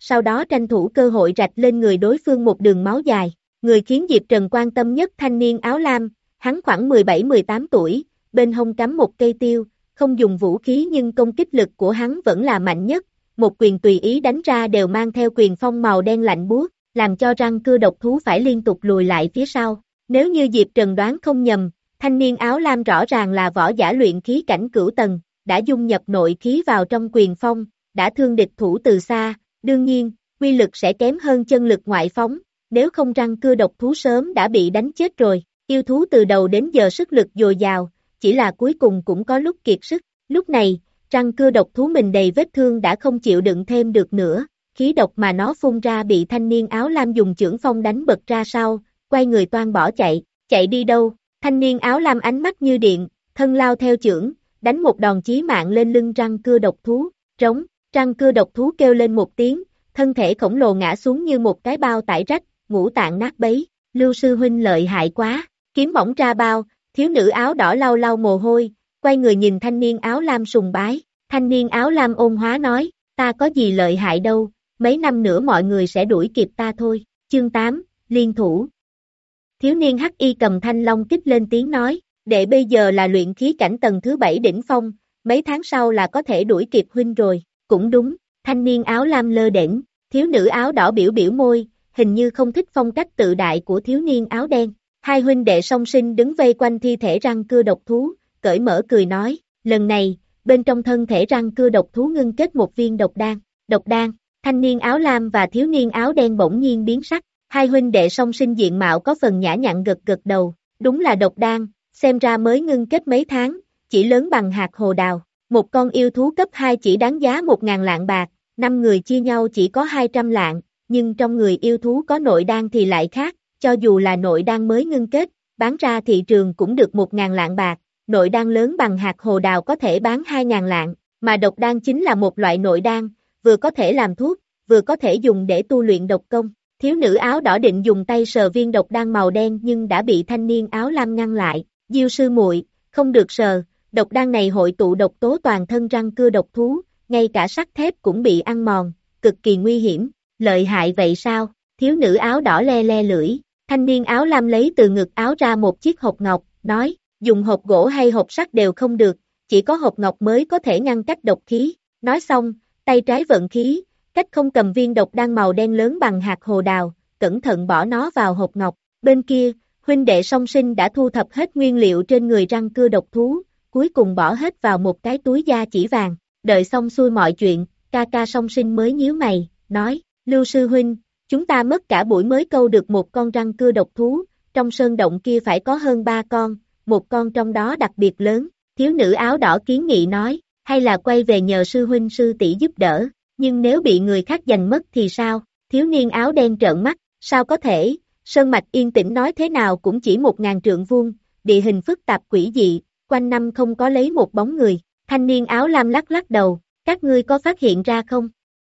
sau đó tranh thủ cơ hội rạch lên người đối phương một đường máu dài. Người khiến Diệp Trần quan tâm nhất thanh niên áo lam, hắn khoảng mười bảy mười tám tuổi, bên hông cắm một cây tiêu, không dùng vũ khí nhưng công kích lực của hắn vẫn là mạnh nhất, một quyền tùy ý đánh ra đều mang theo quyền phong màu đen lạnh buốt, làm cho răng cưa độc thú phải liên tục lùi lại phía sau. Nếu như Diệp Trần đoán không nhầm, thanh niên áo lam rõ ràng là võ giả luyện khí cảnh cửu tầng, đã dung nhập nội khí vào trong quyền phong, đã thương địch thủ từ xa, đương nhiên, quy lực sẽ kém hơn chân lực ngoại phóng, nếu không răng cưa độc thú sớm đã bị đánh chết rồi. Yêu thú từ đầu đến giờ sức lực dồi dào, chỉ là cuối cùng cũng có lúc kiệt sức. Lúc này, răng cưa độc thú mình đầy vết thương đã không chịu đựng thêm được nữa, khí độc mà nó phun ra bị thanh niên áo lam dùng chưởng phong đánh bật ra sau, quay người toan bỏ chạy. Chạy đi đâu? Thanh niên áo lam ánh mắt như điện, thân lao theo chưởng, đánh một đòn chí mạng lên lưng răng cưa độc thú. Trống, răng cưa độc thú kêu lên một tiếng, thân thể khổng lồ ngã xuống như một cái bao tải rách, ngũ tạng nát bấy. Lưu sư huynh lợi hại quá, kiếm bổng ra bao, thiếu nữ áo đỏ lau lau mồ hôi, quay người nhìn thanh niên áo lam sùng bái. Thanh niên áo lam ôn hóa nói, ta có gì lợi hại đâu, mấy năm nữa mọi người sẽ đuổi kịp ta thôi. Chương tám, liên thủ. Thiếu niên hắc y cầm thanh long kích lên tiếng nói, đệ bây giờ là luyện khí cảnh tầng thứ bảy đỉnh phong, mấy tháng sau là có thể đuổi kịp huynh rồi. Cũng đúng, thanh niên áo lam lơ đễnh, thiếu nữ áo đỏ biểu biểu môi, hình như không thích phong cách tự đại của thiếu niên áo đen. Hai huynh đệ song sinh đứng vây quanh thi thể răng cưa độc thú, cởi mở cười nói, lần này, bên trong thân thể răng cưa độc thú ngưng kết một viên độc đan. Độc đan, thanh niên áo lam và thiếu niên áo đen bỗng nhiên biến sắc, hai huynh đệ song sinh diện mạo có phần nhã nhặn gật gật đầu, đúng là độc đan, xem ra mới ngưng kết mấy tháng, chỉ lớn bằng hạt hồ đào. Một con yêu thú cấp hai chỉ đáng giá một ngàn lạng bạc, năm người chia nhau chỉ có hai trăm lạng, nhưng trong người yêu thú có nội đan thì lại khác, cho dù là nội đan mới ngưng kết, bán ra thị trường cũng được một ngàn lạng bạc, nội đan lớn bằng hạt hồ đào có thể bán hai ngàn lạng, mà độc đan chính là một loại nội đan, vừa có thể làm thuốc, vừa có thể dùng để tu luyện độc công. Thiếu nữ áo đỏ định dùng tay sờ viên độc đan màu đen nhưng đã bị thanh niên áo lam ngăn lại, Diêu sư muội, không được sờ, độc đan này hội tụ độc tố toàn thân răng cưa độc thú, ngay cả sắt thép cũng bị ăn mòn, cực kỳ nguy hiểm. Lợi hại vậy sao? Thiếu nữ áo đỏ le le lưỡi, thanh niên áo lam lấy từ ngực áo ra một chiếc hộp ngọc, nói, dùng hộp gỗ hay hộp sắt đều không được, chỉ có hộp ngọc mới có thể ngăn cách độc khí. Nói xong, tay trái vận khí, cách không cầm viên độc đan màu đen lớn bằng hạt hồ đào, cẩn thận bỏ nó vào hộp ngọc. Bên kia, huynh đệ song sinh đã thu thập hết nguyên liệu trên người răng cưa độc thú, cuối cùng bỏ hết vào một cái túi da chỉ vàng. Đợi xong xuôi mọi chuyện, ca ca song sinh mới nhíu mày, nói, Lưu sư huynh, chúng ta mất cả buổi mới câu được một con răng cưa độc thú, trong sơn động kia phải có hơn ba con, một con trong đó đặc biệt lớn. Thiếu nữ áo đỏ kiến nghị nói, hay là quay về nhờ sư huynh sư tỷ giúp đỡ, nhưng nếu bị người khác giành mất thì sao? Thiếu niên áo đen trợn mắt, sao có thể, sơn mạch yên tĩnh nói thế nào cũng chỉ một ngàn trượng vuông, địa hình phức tạp quỷ dị, quanh năm không có lấy một bóng người. Thanh niên áo lam lắc lắc đầu, các ngươi có phát hiện ra không?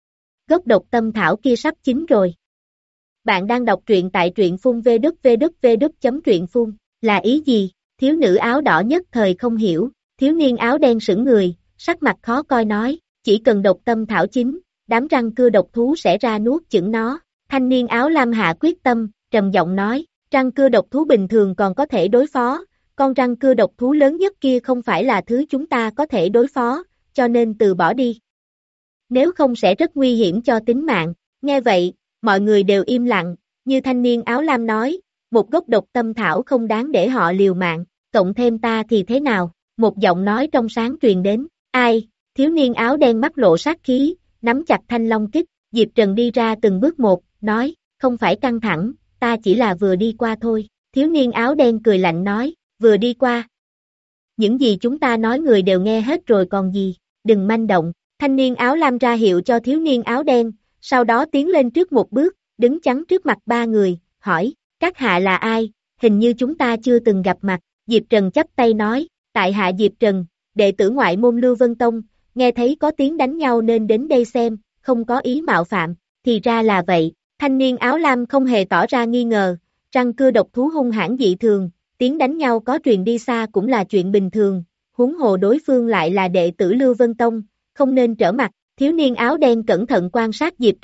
Gốc độc tâm thảo kia sắp chín rồi. Bạn đang đọc truyện tại truyện phun vê đút vê đút vê đút chấm truyện phun, là ý gì? Thiếu nữ áo đỏ nhất thời không hiểu, thiếu niên áo đen sững người, sắc mặt khó coi nói, chỉ cần độc tâm thảo chín, đám răng cưa độc thú sẽ ra nuốt chửng nó. Thanh niên áo lam hạ quyết tâm, trầm giọng nói, răng cưa độc thú bình thường còn có thể đối phó, con răng cưa độc thú lớn nhất kia không phải là thứ chúng ta có thể đối phó, cho nên từ bỏ đi. Nếu không sẽ rất nguy hiểm cho tính mạng. Nghe vậy, mọi người đều im lặng, như thanh niên áo lam nói, một gốc độc tâm thảo không đáng để họ liều mạng, cộng thêm ta thì thế nào? Một giọng nói trong sáng truyền đến, ai? Thiếu niên áo đen mắt lộ sát khí, nắm chặt thanh long kích, Diệp Trần đi ra từng bước một, nói, không phải căng thẳng, ta chỉ là vừa đi qua thôi. Thiếu niên áo đen cười lạnh nói, vừa đi qua. Những gì chúng ta nói người đều nghe hết rồi còn gì, đừng manh động. Thanh niên áo lam ra hiệu cho thiếu niên áo đen, sau đó tiến lên trước một bước, đứng chắn trước mặt ba người, hỏi, các hạ là ai, hình như chúng ta chưa từng gặp mặt. Diệp Trần chắp tay nói, tại hạ Diệp Trần, đệ tử ngoại môn Lưu Vân Tông, nghe thấy có tiếng đánh nhau nên đến đây xem, không có ý mạo phạm. Thì ra là vậy. Thanh niên áo lam không hề tỏ ra nghi ngờ, răng cưa độc thú hung hãn dị thường, tiếng đánh nhau có truyền đi xa cũng là chuyện bình thường, huống hồ đối phương lại là đệ tử Lưu Vân Tông, không nên trở mặt. Thiếu niên áo đen cẩn thận quan sát Diệp Trần,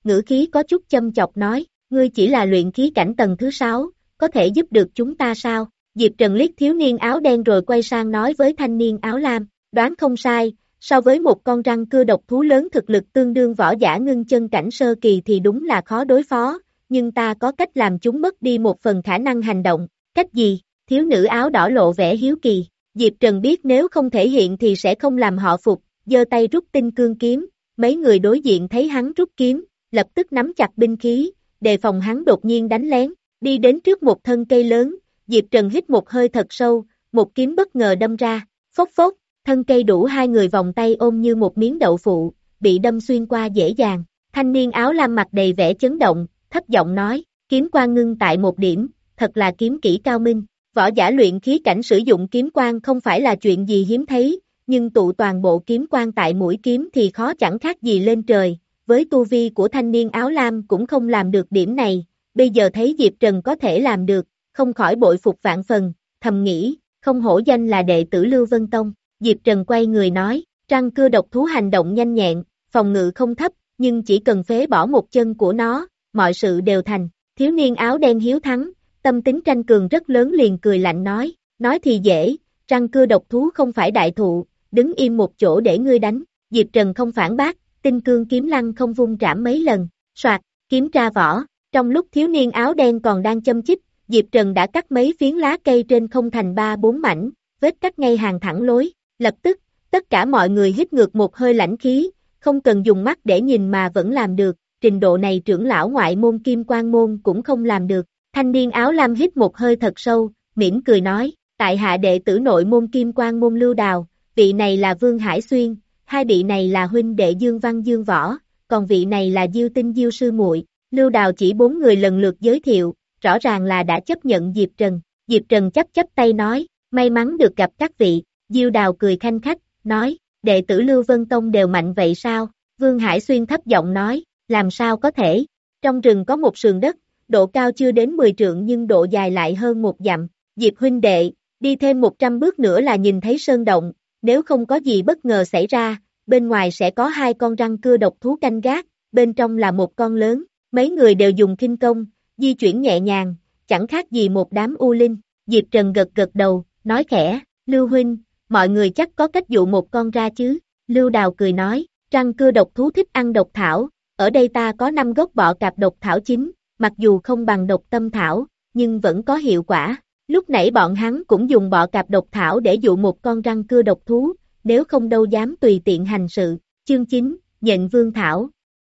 ngữ khí có chút châm chọc nói, ngươi chỉ là luyện khí cảnh tầng thứ sáu, có thể giúp được chúng ta sao? Diệp Trần liếc thiếu niên áo đen rồi quay sang nói với thanh niên áo lam, đoán không sai, so với một con răng cưa độc thú lớn thực lực tương đương võ giả ngưng chân cảnh sơ kỳ thì đúng là khó đối phó, nhưng ta có cách làm chúng mất đi một phần khả năng hành động. Cách gì? Thiếu nữ áo đỏ lộ vẻ hiếu kỳ. Diệp Trần biết nếu không thể hiện thì sẽ không làm họ phục, giơ tay rút tinh cương kiếm, mấy người đối diện thấy hắn rút kiếm, lập tức nắm chặt binh khí, đề phòng hắn đột nhiên đánh lén, đi đến trước một thân cây lớn, Diệp Trần hít một hơi thật sâu, một kiếm bất ngờ đâm ra, phốc phốc, thân cây đủ hai người vòng tay ôm như một miếng đậu phụ, bị đâm xuyên qua dễ dàng. Thanh niên áo lam mặt đầy vẻ chấn động, thấp giọng nói, kiếm quang ngưng tại một điểm, thật là kiếm kỹ cao minh. Võ giả luyện khí cảnh sử dụng kiếm quang không phải là chuyện gì hiếm thấy, nhưng tụ toàn bộ kiếm quang tại mũi kiếm thì khó chẳng khác gì lên trời, với tu vi của thanh niên áo lam cũng không làm được điểm này, bây giờ thấy Diệp Trần có thể làm được, không khỏi bội phục vạn phần, thầm nghĩ, không hổ danh là đệ tử Lưu Vân Tông. Diệp Trần quay người nói, răng cưa độc thú hành động nhanh nhẹn, phòng ngự không thấp, nhưng chỉ cần phế bỏ một chân của nó, mọi sự đều thành. Thiếu niên áo đen hiếu thắng, tâm tính tranh cường rất lớn liền cười lạnh nói, nói thì dễ, răng cưa độc thú không phải đại thụ, đứng im một chỗ để ngươi đánh. Diệp Trần không phản bác, tinh cương kiếm lăng không vung trảm mấy lần, soạt, kiếm ra vỏ. Trong lúc thiếu niên áo đen còn đang châm chích, Diệp Trần đã cắt mấy phiến lá cây trên không thành ba bốn mảnh, vết cắt ngay hàng thẳng lối. Lập tức, tất cả mọi người hít ngược một hơi lãnh khí, không cần dùng mắt để nhìn mà vẫn làm được, trình độ này trưởng lão ngoại môn Kim Quang môn cũng không làm được. Thanh niên áo lam hít một hơi thật sâu, mỉm cười nói, tại hạ đệ tử nội môn Kim Quang môn Lưu Đào, vị này là Vương Hải Xuyên, hai vị này là huynh đệ Dương Văn Dương Võ, còn vị này là Diêu Tinh Diêu sư muội. Lưu Đào chỉ bốn người lần lượt giới thiệu, rõ ràng là đã chấp nhận Diệp Trần. Diệp Trần chấp chấp tay nói, may mắn được gặp các vị. Diêu Đào cười khanh khách, nói, đệ tử Lưu Vân Tông đều mạnh vậy sao? Vương Hải Xuyên thấp giọng nói, làm sao có thể? Trong rừng có một sườn đất, độ cao chưa đến mười trượng nhưng độ dài lại hơn một dặm. Diệp huynh đệ, đi thêm một trăm bước nữa là nhìn thấy sơn động, nếu không có gì bất ngờ xảy ra, bên ngoài sẽ có hai con răng cưa độc thú canh gác, bên trong là một con lớn. Mấy người đều dùng khinh công, di chuyển nhẹ nhàng, chẳng khác gì một đám u linh. Diệp Trần gật gật đầu, nói khẽ, Lưu huynh, mọi người chắc có cách dụ một con ra chứ? Lưu Đào cười nói, răng cưa độc thú thích ăn độc thảo, ở đây ta có năm gốc bọ cạp độc thảo chín, mặc dù không bằng độc tâm thảo, nhưng vẫn có hiệu quả. Lúc nãy bọn hắn cũng dùng bọ cạp độc thảo để dụ một con răng cưa độc thú, nếu không đâu dám tùy tiện hành sự. Chương chín, Nhện Vương Thảo.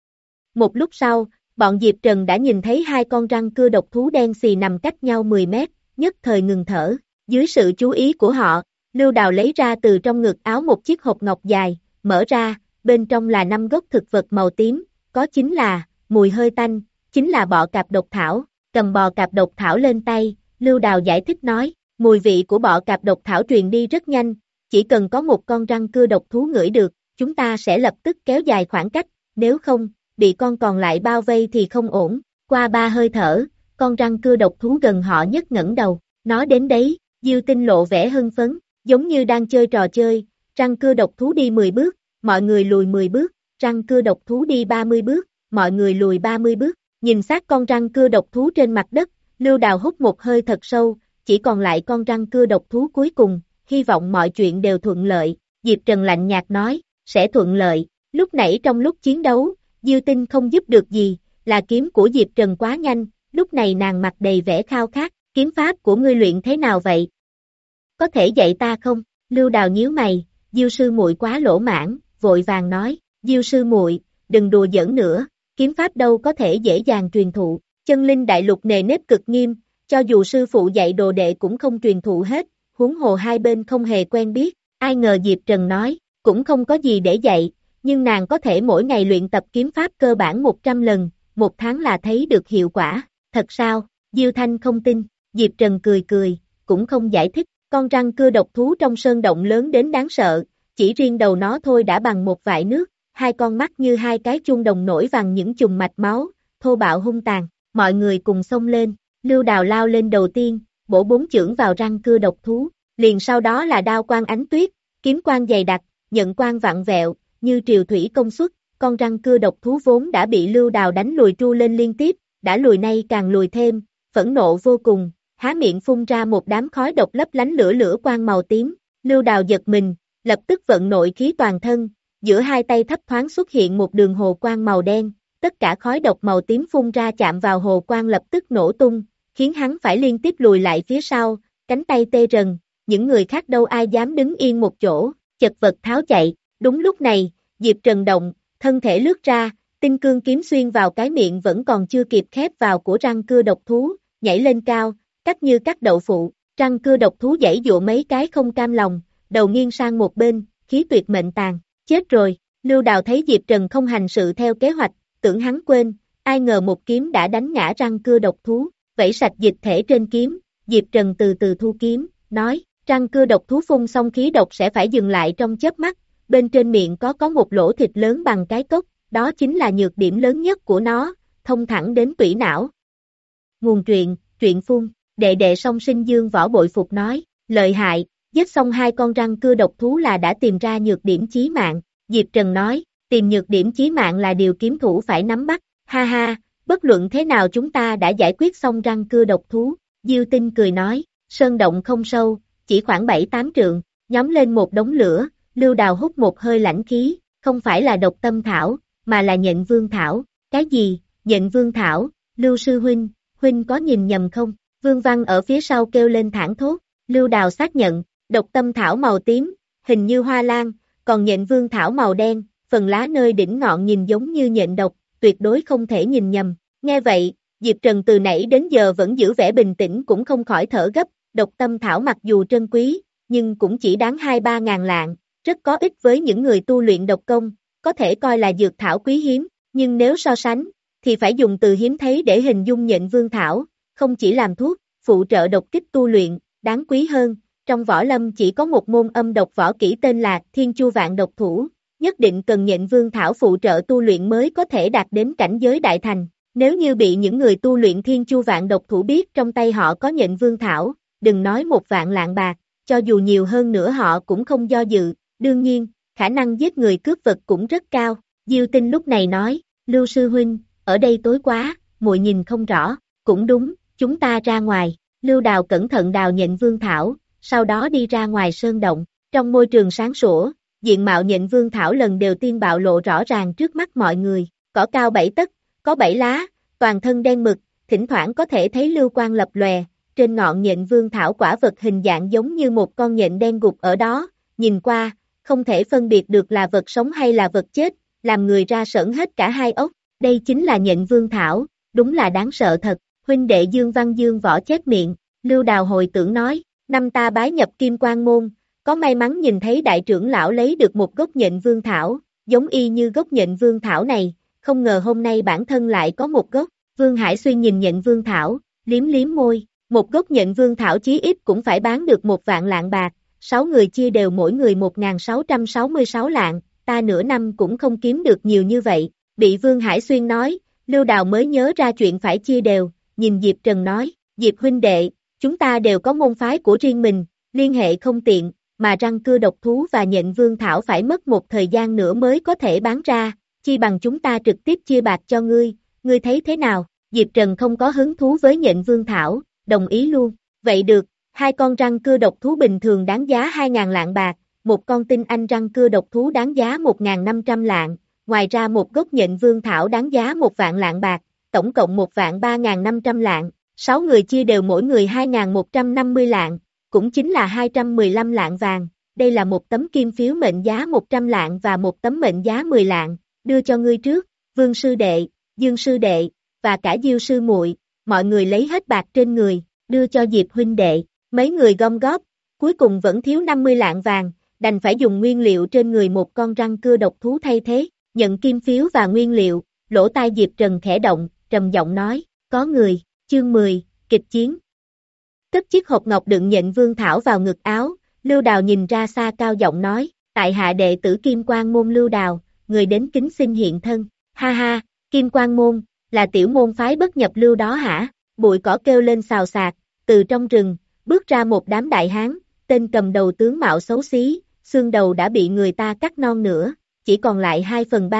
Một lúc sau, bọn Diệp Trần đã nhìn thấy hai con răng cưa độc thú đen xì nằm cách nhau mười mét, nhất thời ngừng thở. Dưới sự chú ý của họ, Lưu Đào lấy ra từ trong ngực áo một chiếc hộp ngọc dài, mở ra, bên trong là năm gốc thực vật màu tím, có chính là, mùi hơi tanh, chính là bọ cạp độc thảo. Cầm bọ cạp độc thảo lên tay, Lưu Đào giải thích nói, mùi vị của bọ cạp độc thảo truyền đi rất nhanh, chỉ cần có một con răng cưa độc thú ngửi được, chúng ta sẽ lập tức kéo dài khoảng cách, nếu không, bị con còn lại bao vây thì không ổn. Qua ba hơi thở, con răng cưa độc thú gần họ nhất ngẩng đầu, nó đến đấy. Diêu Tinh lộ vẻ hưng phấn, giống như đang chơi trò chơi, răng cưa độc thú đi mười bước, mọi người lùi mười bước, răng cưa độc thú đi ba mươi bước, mọi người lùi ba mươi bước. Nhìn sát con răng cưa độc thú trên mặt đất, Lưu Đào hút một hơi thật sâu, chỉ còn lại con răng cưa độc thú cuối cùng, hy vọng mọi chuyện đều thuận lợi. Diệp Trần lạnh nhạt nói, sẽ thuận lợi. Lúc nãy trong lúc chiến đấu, Diêu Tinh không giúp được gì, là kiếm của Diệp Trần quá nhanh, lúc này nàng mặt đầy vẻ khao khát, kiếm pháp của ngươi luyện thế nào vậy? Có thể dạy ta không? Lưu Đào nhíu mày, Diêu sư muội quá lỗ mãn, vội vàng nói, Diêu sư muội, đừng đùa giỡn nữa, kiếm pháp đâu có thể dễ dàng truyền thụ, chân linh đại lục nề nếp cực nghiêm, cho dù sư phụ dạy đồ đệ cũng không truyền thụ hết, huống hồ hai bên không hề quen biết. Ai ngờ Diệp Trần nói, cũng không có gì để dạy, nhưng nàng có thể mỗi ngày luyện tập kiếm pháp cơ bản một trăm lần, một tháng là thấy được hiệu quả. Thật sao? Diêu Thanh không tin. Diệp Trần cười cười, cũng không giải thích. Con răng cưa độc thú trong sơn động lớn đến đáng sợ, chỉ riêng đầu nó thôi đã bằng một vại nước, hai con mắt như hai cái chuông đồng nổi vàng những chùm mạch máu, thô bạo hung tàn. Mọi người cùng xông lên, Lưu Đào lao lên đầu tiên, bổ bốn chưởng vào răng cưa độc thú, liền sau đó là đao quang ánh tuyết, kiếm quang dày đặc, nhận quang vặn vẹo, như triều thủy công suất, con răng cưa độc thú vốn đã bị Lưu Đào đánh lùi tru lên liên tiếp, đã lùi nay càng lùi thêm, phẫn nộ vô cùng, há miệng phun ra một đám khói độc lấp lánh lửa lửa quang màu tím, Lưu Đào giật mình, lập tức vận nội khí toàn thân, giữa hai tay thấp thoáng xuất hiện một đường hồ quang màu đen, tất cả khói độc màu tím phun ra chạm vào hồ quang lập tức nổ tung, khiến hắn phải liên tiếp lùi lại phía sau, cánh tay tê rần, những người khác đâu ai dám đứng yên một chỗ, chật vật tháo chạy, đúng lúc này, Diệp Trần động, thân thể lướt ra, tinh cương kiếm xuyên vào cái miệng vẫn còn chưa kịp khép vào của răng cưa độc thú, nhảy lên cao, cắt như cắt đậu phụ, răng cưa độc thú giãy dụa mấy cái không cam lòng, đầu nghiêng sang một bên, khí tuyệt mệnh tàn, chết rồi, Lưu Đào thấy Diệp Trần không hành sự theo kế hoạch, tưởng hắn quên, ai ngờ một kiếm đã đánh ngã răng cưa độc thú, vẩy sạch dịch thể trên kiếm, Diệp Trần từ từ thu kiếm, nói, răng cưa độc thú phun xong khí độc sẽ phải dừng lại trong chớp mắt, bên trên miệng có có một lỗ thịt lớn bằng cái cốc, đó chính là nhược điểm lớn nhất của nó, thông thẳng đến tủy não. Nguồn truyện, truyện phun, đệ đệ song sinh dương võ bội phục nói, lợi hại, giết xong hai con răng cưa độc thú là đã tìm ra nhược điểm chí mạng, Diệp Trần nói, tìm nhược điểm chí mạng là điều kiếm thủ phải nắm bắt, ha ha, bất luận thế nào chúng ta đã giải quyết xong răng cưa độc thú, Diêu Tinh cười nói, sơn động không sâu, chỉ khoảng bảy tám trượng, nhóm lên một đống lửa, Lưu Đào hút một hơi lãnh khí, không phải là độc tâm thảo, mà là nhện vương thảo, cái gì, nhện vương thảo, Lưu sư huynh, huynh có nhìn nhầm không, Vương Văn ở phía sau kêu lên thảng thốt, Lưu Đào xác nhận, độc tâm thảo màu tím, hình như hoa lan, còn nhện vương thảo màu đen, phần lá nơi đỉnh ngọn nhìn giống như nhện độc, tuyệt đối không thể nhìn nhầm, nghe vậy, Diệp Trần từ nãy đến giờ vẫn giữ vẻ bình tĩnh cũng không khỏi thở gấp, độc tâm thảo mặc dù trân quý, nhưng cũng chỉ đáng hai ba ngàn lạng, rất có ích với những người tu luyện độc công, có thể coi là dược thảo quý hiếm, nhưng nếu so sánh, thì phải dùng từ hiếm thấy để hình dung nhện vương thảo, không chỉ làm thuốc, phụ trợ độc kích tu luyện, đáng quý hơn, trong võ lâm chỉ có một môn âm độc võ kỹ tên là Thiên Chu Vạn Độc Thủ, nhất định cần nhện vương thảo phụ trợ tu luyện mới có thể đạt đến cảnh giới đại thành, nếu như bị những người tu luyện Thiên Chu Vạn Độc Thủ biết trong tay họ có nhện vương thảo, đừng nói một vạn lạng bạc, cho dù nhiều hơn nữa họ cũng không do dự, đương nhiên, khả năng giết người cướp vật cũng rất cao, Diêu Tinh lúc này nói, Lưu sư huynh, ở đây tối quá, muội nhìn không rõ, cũng đúng, chúng ta ra ngoài, Lưu Đào cẩn thận đào nhện vương thảo, sau đó đi ra ngoài sơn động, trong môi trường sáng sủa, diện mạo nhện vương thảo lần đầu tiên bạo lộ rõ ràng trước mắt mọi người, cỏ cao bảy tấc, có bảy lá, toàn thân đen mực, thỉnh thoảng có thể thấy lưu quang lập lòe, trên ngọn nhện vương thảo quả vật hình dạng giống như một con nhện đen gục ở đó, nhìn qua, không thể phân biệt được là vật sống hay là vật chết, làm người ra sởn hết cả hai ốc, đây chính là nhện vương thảo, đúng là đáng sợ thật, huynh đệ Dương Văn Dương võ chép miệng, Lưu Đào hồi tưởng nói, năm ta bái nhập Kim Quang môn, có may mắn nhìn thấy đại trưởng lão lấy được một gốc nhện vương thảo, giống y như gốc nhện vương thảo này, không ngờ hôm nay bản thân lại có một gốc, Vương Hải Xuyên nhìn nhện vương thảo, liếm liếm môi, một gốc nhện vương thảo chí ít cũng phải bán được một vạn lạng bạc, sáu người chia đều mỗi người một nghìn sáu trăm sáu mươi sáu lạng, ta nửa năm cũng không kiếm được nhiều như vậy, bị Vương Hải Xuyên nói, Lưu Đào mới nhớ ra chuyện phải chia đều, nhìn Diệp Trần nói, Diệp huynh đệ, chúng ta đều có môn phái của riêng mình, liên hệ không tiện, mà răng cưa độc thú và nhện vương thảo phải mất một thời gian nữa mới có thể bán ra, chi bằng chúng ta trực tiếp chia bạc cho ngươi, ngươi thấy thế nào? Diệp Trần không có hứng thú với nhện vương thảo, đồng ý luôn, vậy được, hai con răng cưa độc thú bình thường đáng giá hai ngàn lạng bạc, một con tinh anh răng cưa độc thú đáng giá một nghìn năm trăm lạng, ngoài ra một gốc nhện vương thảo đáng giá một vạn lạng bạc, tổng cộng một vạn ba nghìn năm trăm lạng, sáu người chia đều mỗi người hai nghìn một trăm năm mươi lạng, cũng chính là hai trăm mười lăm lạng vàng, đây là một tấm kim phiếu mệnh giá một trăm lạng và một tấm mệnh giá mười lạng, đưa cho ngươi trước, Vương sư đệ, Dương sư đệ, và cả Diêu sư muội, mọi người lấy hết bạc trên người, đưa cho Diệp huynh đệ, mấy người gom góp, cuối cùng vẫn thiếu năm mươi lạng vàng, đành phải dùng nguyên liệu trên người một con răng cưa độc thú thay thế, nhận kim phiếu và nguyên liệu, lỗ tai Diệp Trần khẽ động, trầm giọng nói, có người, chương mười, kịch chiến. Cất chiếc hộp ngọc đựng nhện vương thảo vào ngực áo, Lưu Đào nhìn ra xa cao giọng nói, tại hạ đệ tử Kim Quang môn Lưu Đào, người đến kính xin hiện thân, ha ha, Kim Quang môn, là tiểu môn phái bất nhập lưu đó hả, bụi cỏ kêu lên xào xạc, từ trong rừng, bước ra một đám đại hán, tên cầm đầu tướng mạo xấu xí, xương đầu đã bị người ta cắt non nữa, chỉ còn lại hai phần ba,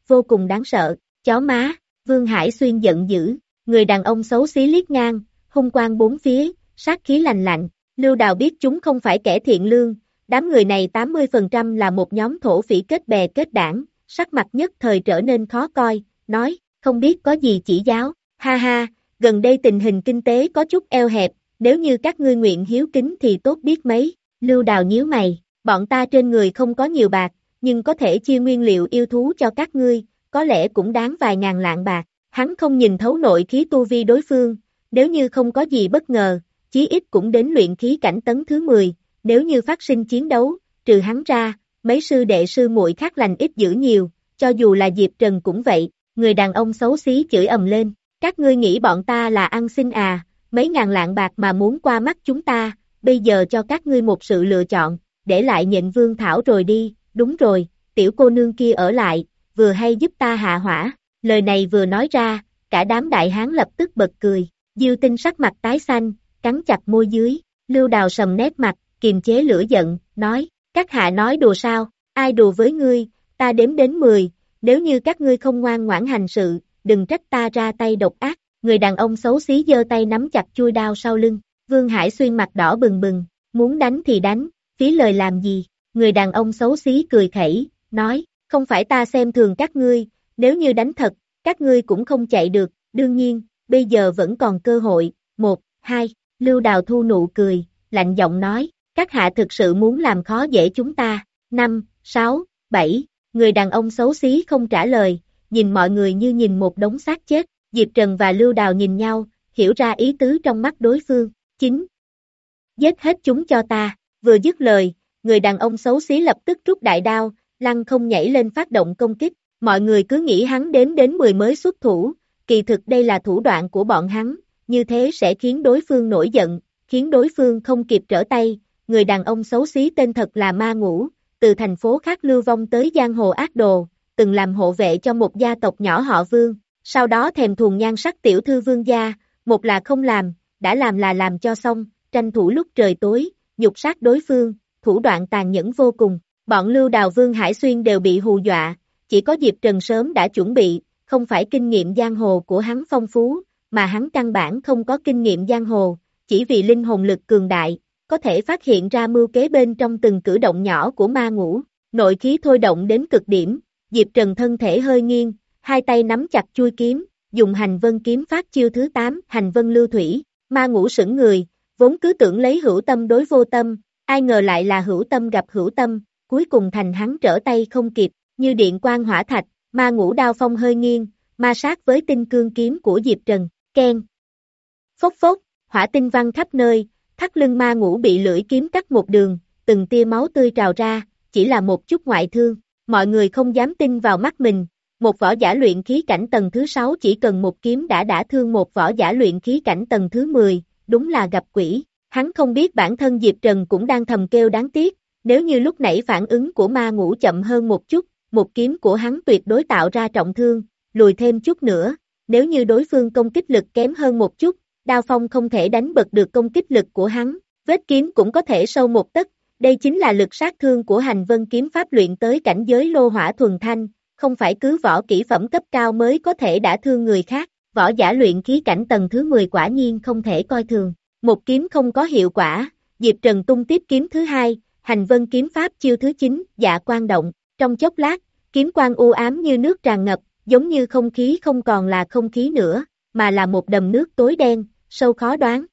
vô cùng đáng sợ, chó má, Vương Hải Xuyên giận dữ, người đàn ông xấu xí liếc ngang, hung quang bốn phía, sát khí lành lạnh, Lưu Đào biết chúng không phải kẻ thiện lương, đám người này tám mươi phần trăm là một nhóm thổ phỉ kết bè kết đảng, sắc mặt nhất thời trở nên khó coi, nói, không biết có gì chỉ giáo, ha ha, gần đây tình hình kinh tế có chút eo hẹp, nếu như các ngươi nguyện hiếu kính thì tốt biết mấy, Lưu Đào nhíu mày, bọn ta trên người không có nhiều bạc, nhưng có thể chia nguyên liệu yêu thú cho các ngươi, có lẽ cũng đáng vài ngàn lạng bạc, hắn không nhìn thấu nội khí tu vi đối phương, nếu như không có gì bất ngờ, chí ít cũng đến luyện khí cảnh tấn thứ mười, nếu như phát sinh chiến đấu, trừ hắn ra, mấy sư đệ sư muội khác lành ít dữ nhiều, cho dù là Diệp Trần cũng vậy, người đàn ông xấu xí chửi ầm lên, các ngươi nghĩ bọn ta là ăn xin à, mấy ngàn lạng bạc mà muốn qua mắt chúng ta, bây giờ cho các ngươi một sự lựa chọn, để lại Nhện Vương Thảo rồi đi, đúng rồi, tiểu cô nương kia ở lại, vừa hay giúp ta hạ hỏa, lời này vừa nói ra, cả đám đại hán lập tức bật cười, Diêu Tinh sắc mặt tái xanh, cắn chặt môi dưới, Lưu Đào sầm nét mặt, kiềm chế lửa giận, nói, các hạ nói đùa sao, ai đùa với ngươi, ta đếm đến mười, nếu như các ngươi không ngoan ngoãn hành sự, đừng trách ta ra tay độc ác, người đàn ông xấu xí giơ tay nắm chặt chuôi đao sau lưng, Vương Hải Xuyên mặt đỏ bừng bừng, muốn đánh thì đánh, phí lời làm gì, người đàn ông xấu xí cười khẩy, nói, không phải ta xem thường các ngươi, nếu như đánh thật, các ngươi cũng không chạy được, đương nhiên, bây giờ vẫn còn cơ hội, một, hai, Lưu Đào thu nụ cười, lạnh giọng nói, các hạ thực sự muốn làm khó dễ chúng ta, năm, sáu, bảy, người đàn ông xấu xí không trả lời, nhìn mọi người như nhìn một đống xác chết, Diệp Trần và Lưu Đào nhìn nhau, hiểu ra ý tứ trong mắt đối phương, chín, giết hết chúng cho ta, vừa dứt lời, người đàn ông xấu xí lập tức rút đại đao, lăng không nhảy lên phát động công kích, mọi người cứ nghĩ hắn đếm đến mười mới xuất thủ, kỳ thực đây là thủ đoạn của bọn hắn, như thế sẽ khiến đối phương nổi giận, khiến đối phương không kịp trở tay, người đàn ông xấu xí tên thật là Ma Ngũ, từ thành phố khác lưu vong tới giang hồ ác đồ, từng làm hộ vệ cho một gia tộc nhỏ họ Vương, sau đó thèm thuồng nhan sắc tiểu thư Vương gia, một là không làm, đã làm là làm cho xong, tranh thủ lúc trời tối, nhục sát đối phương, thủ đoạn tàn nhẫn vô cùng, bọn Lưu Đào Vương Hải Xuyên đều bị hù dọa, chỉ có Diệp Trần sớm đã chuẩn bị, không phải kinh nghiệm giang hồ của hắn phong phú, mà hắn căn bản không có kinh nghiệm giang hồ, chỉ vì linh hồn lực cường đại, có thể phát hiện ra mưu kế bên trong từng cử động nhỏ của Ma Ngũ, nội khí thôi động đến cực điểm, Diệp Trần thân thể hơi nghiêng, hai tay nắm chặt chuôi kiếm, dùng hành vân kiếm phát chiêu thứ tám, hành vân lưu thủy, Ma Ngũ sững người, vốn cứ tưởng lấy hữu tâm đối vô tâm, ai ngờ lại là hữu tâm gặp hữu tâm, cuối cùng thành hắn trở tay không kịp, như điện quang hỏa thạch, Ma Ngũ đao phong hơi nghiêng, ma sát với tinh cương kiếm của Diệp Trần, keng. Phốc phốc, hỏa tinh văng khắp nơi, thắt lưng Ma Ngũ bị lưỡi kiếm cắt một đường, từng tia máu tươi trào ra, chỉ là một chút ngoại thương, mọi người không dám tin vào mắt mình, một võ giả luyện khí cảnh tầng thứ sáu chỉ cần một kiếm đã đả thương một võ giả luyện khí cảnh tầng thứ mười, đúng là gặp quỷ, hắn không biết bản thân Diệp Trần cũng đang thầm kêu đáng tiếc, nếu như lúc nãy phản ứng của Ma Ngũ chậm hơn một chút, một kiếm của hắn tuyệt đối tạo ra trọng thương, lùi thêm chút nữa, nếu như đối phương công kích lực kém hơn một chút, đao phong không thể đánh bật được công kích lực của hắn, vết kiếm cũng có thể sâu một tấc, đây chính là lực sát thương của hành vân kiếm pháp luyện tới cảnh giới lô hỏa thuần thanh, không phải cứ võ kỹ phẩm cấp cao mới có thể đả thương người khác, võ giả luyện khí cảnh tầng thứ mười quả nhiên không thể coi thường, một kiếm không có hiệu quả, Diệp Trần tung tiếp kiếm thứ hai, hành vân kiếm pháp chiêu thứ chín, dạ quang động, trong chốc lát, kiếm quang u ám như nước tràn ngập, giống như không khí không còn là không khí nữa, mà là một đầm nước tối đen, sâu khó đoán.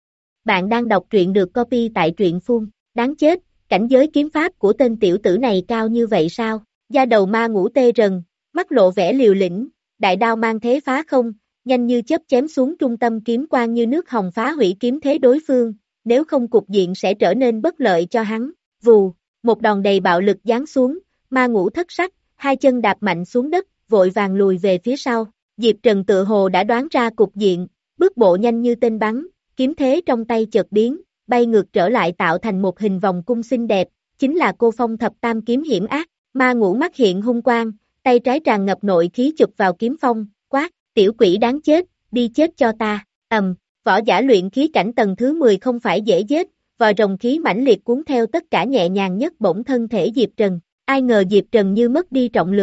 Bạn đang đọc truyện được copy tại truyện phun, đáng chết, cảnh giới kiếm pháp của tên tiểu tử này cao như vậy sao? Da đầu Ma Ngũ tê rần, mắt lộ vẻ liều lĩnh, đại đao mang thế phá không, nhanh như chớp chém xuống trung tâm kiếm quang như nước hồng phá hủy kiếm thế đối phương, nếu không cục diện sẽ trở nên bất lợi cho hắn. Vù, một đòn đầy bạo lực giáng xuống, Ma Ngũ thất sắc, hai chân đạp mạnh xuống đất, vội vàng lùi về phía sau. Diệp Trần tự hồ đã đoán ra cục diện, bước bộ nhanh như tên bắn, kiếm thế trong tay chợt biến, bay ngược trở lại tạo thành một hình vòng cung xinh đẹp, chính là cô phong thập tam kiếm hiểm ác. Ma Ngũ mắt hiện hung quang, tay trái tràn ngập nội khí chụp vào kiếm phong, quát, tiểu quỷ đáng chết, đi chết cho ta, ầm, võ giả luyện khí cảnh tầng thứ mười không phải dễ giết, vòi rồng khí mãnh liệt cuốn theo tất cả nhẹ nhàng nhất bổng thân thể Diệp Trần, ai ngờ Diệp Trần như mất đi trọng lượng,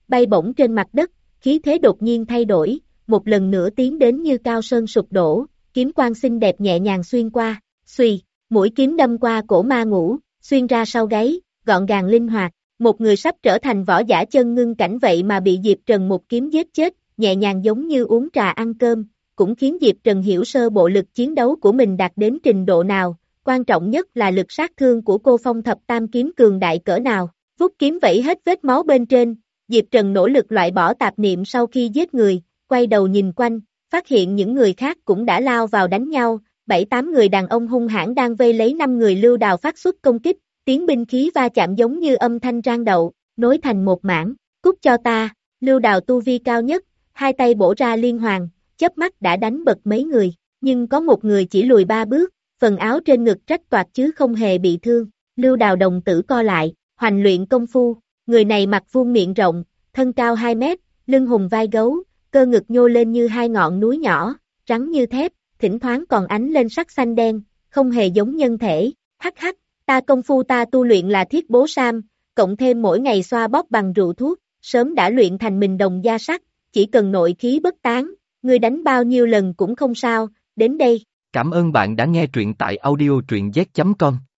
bay bổng trên mặt đất, khí thế đột nhiên thay đổi, một lần nữa tiến đến như cao sơn sụp đổ, kiếm quang xinh đẹp nhẹ nhàng xuyên qua, xuy, mũi kiếm đâm qua cổ ma ngũ, xuyên ra sau gáy, gọn gàng linh hoạt, một người sắp trở thành võ giả chân ngưng cảnh vậy mà bị Diệp Trần một kiếm giết chết, nhẹ nhàng giống như uống trà ăn cơm, cũng khiến Diệp Trần hiểu sơ bộ lực chiến đấu của mình đạt đến trình độ nào, quan trọng nhất là lực sát thương của cô phong thập tam kiếm cường đại cỡ nào, vút kiếm vẫy hết vết máu bên trên, Diệp Trần nỗ lực loại bỏ tạp niệm sau khi giết người, quay đầu nhìn quanh, phát hiện những người khác cũng đã lao vào đánh nhau, bảy tám người đàn ông hung hãn đang vây lấy năm người Lưu Đào phát xuất công kích, tiếng binh khí va chạm giống như âm thanh rang đậu, nối thành một mảng, cút cho ta, Lưu Đào tu vi cao nhất, hai tay bổ ra liên hoàn, chớp mắt đã đánh bật mấy người, nhưng có một người chỉ lùi ba bước, phần áo trên ngực rách toạc chứ không hề bị thương, Lưu Đào đồng tử co lại, hoành luyện công phu, người này mặt vuông miệng rộng, thân cao hai mét, lưng hùng vai gấu, cơ ngực nhô lên như hai ngọn núi nhỏ, rắn như thép, thỉnh thoáng còn ánh lên sắc xanh đen, không hề giống nhân thể, hắc hắc, ta công phu ta tu luyện là thiết bố sam, cộng thêm mỗi ngày xoa bóp bằng rượu thuốc, sớm đã luyện thành mình đồng da sắt, chỉ cần nội khí bất tán, ngươi đánh bao nhiêu lần cũng không sao, đến đây. Cảm ơn bạn đã nghe truyện tại audio truyện z chấm com.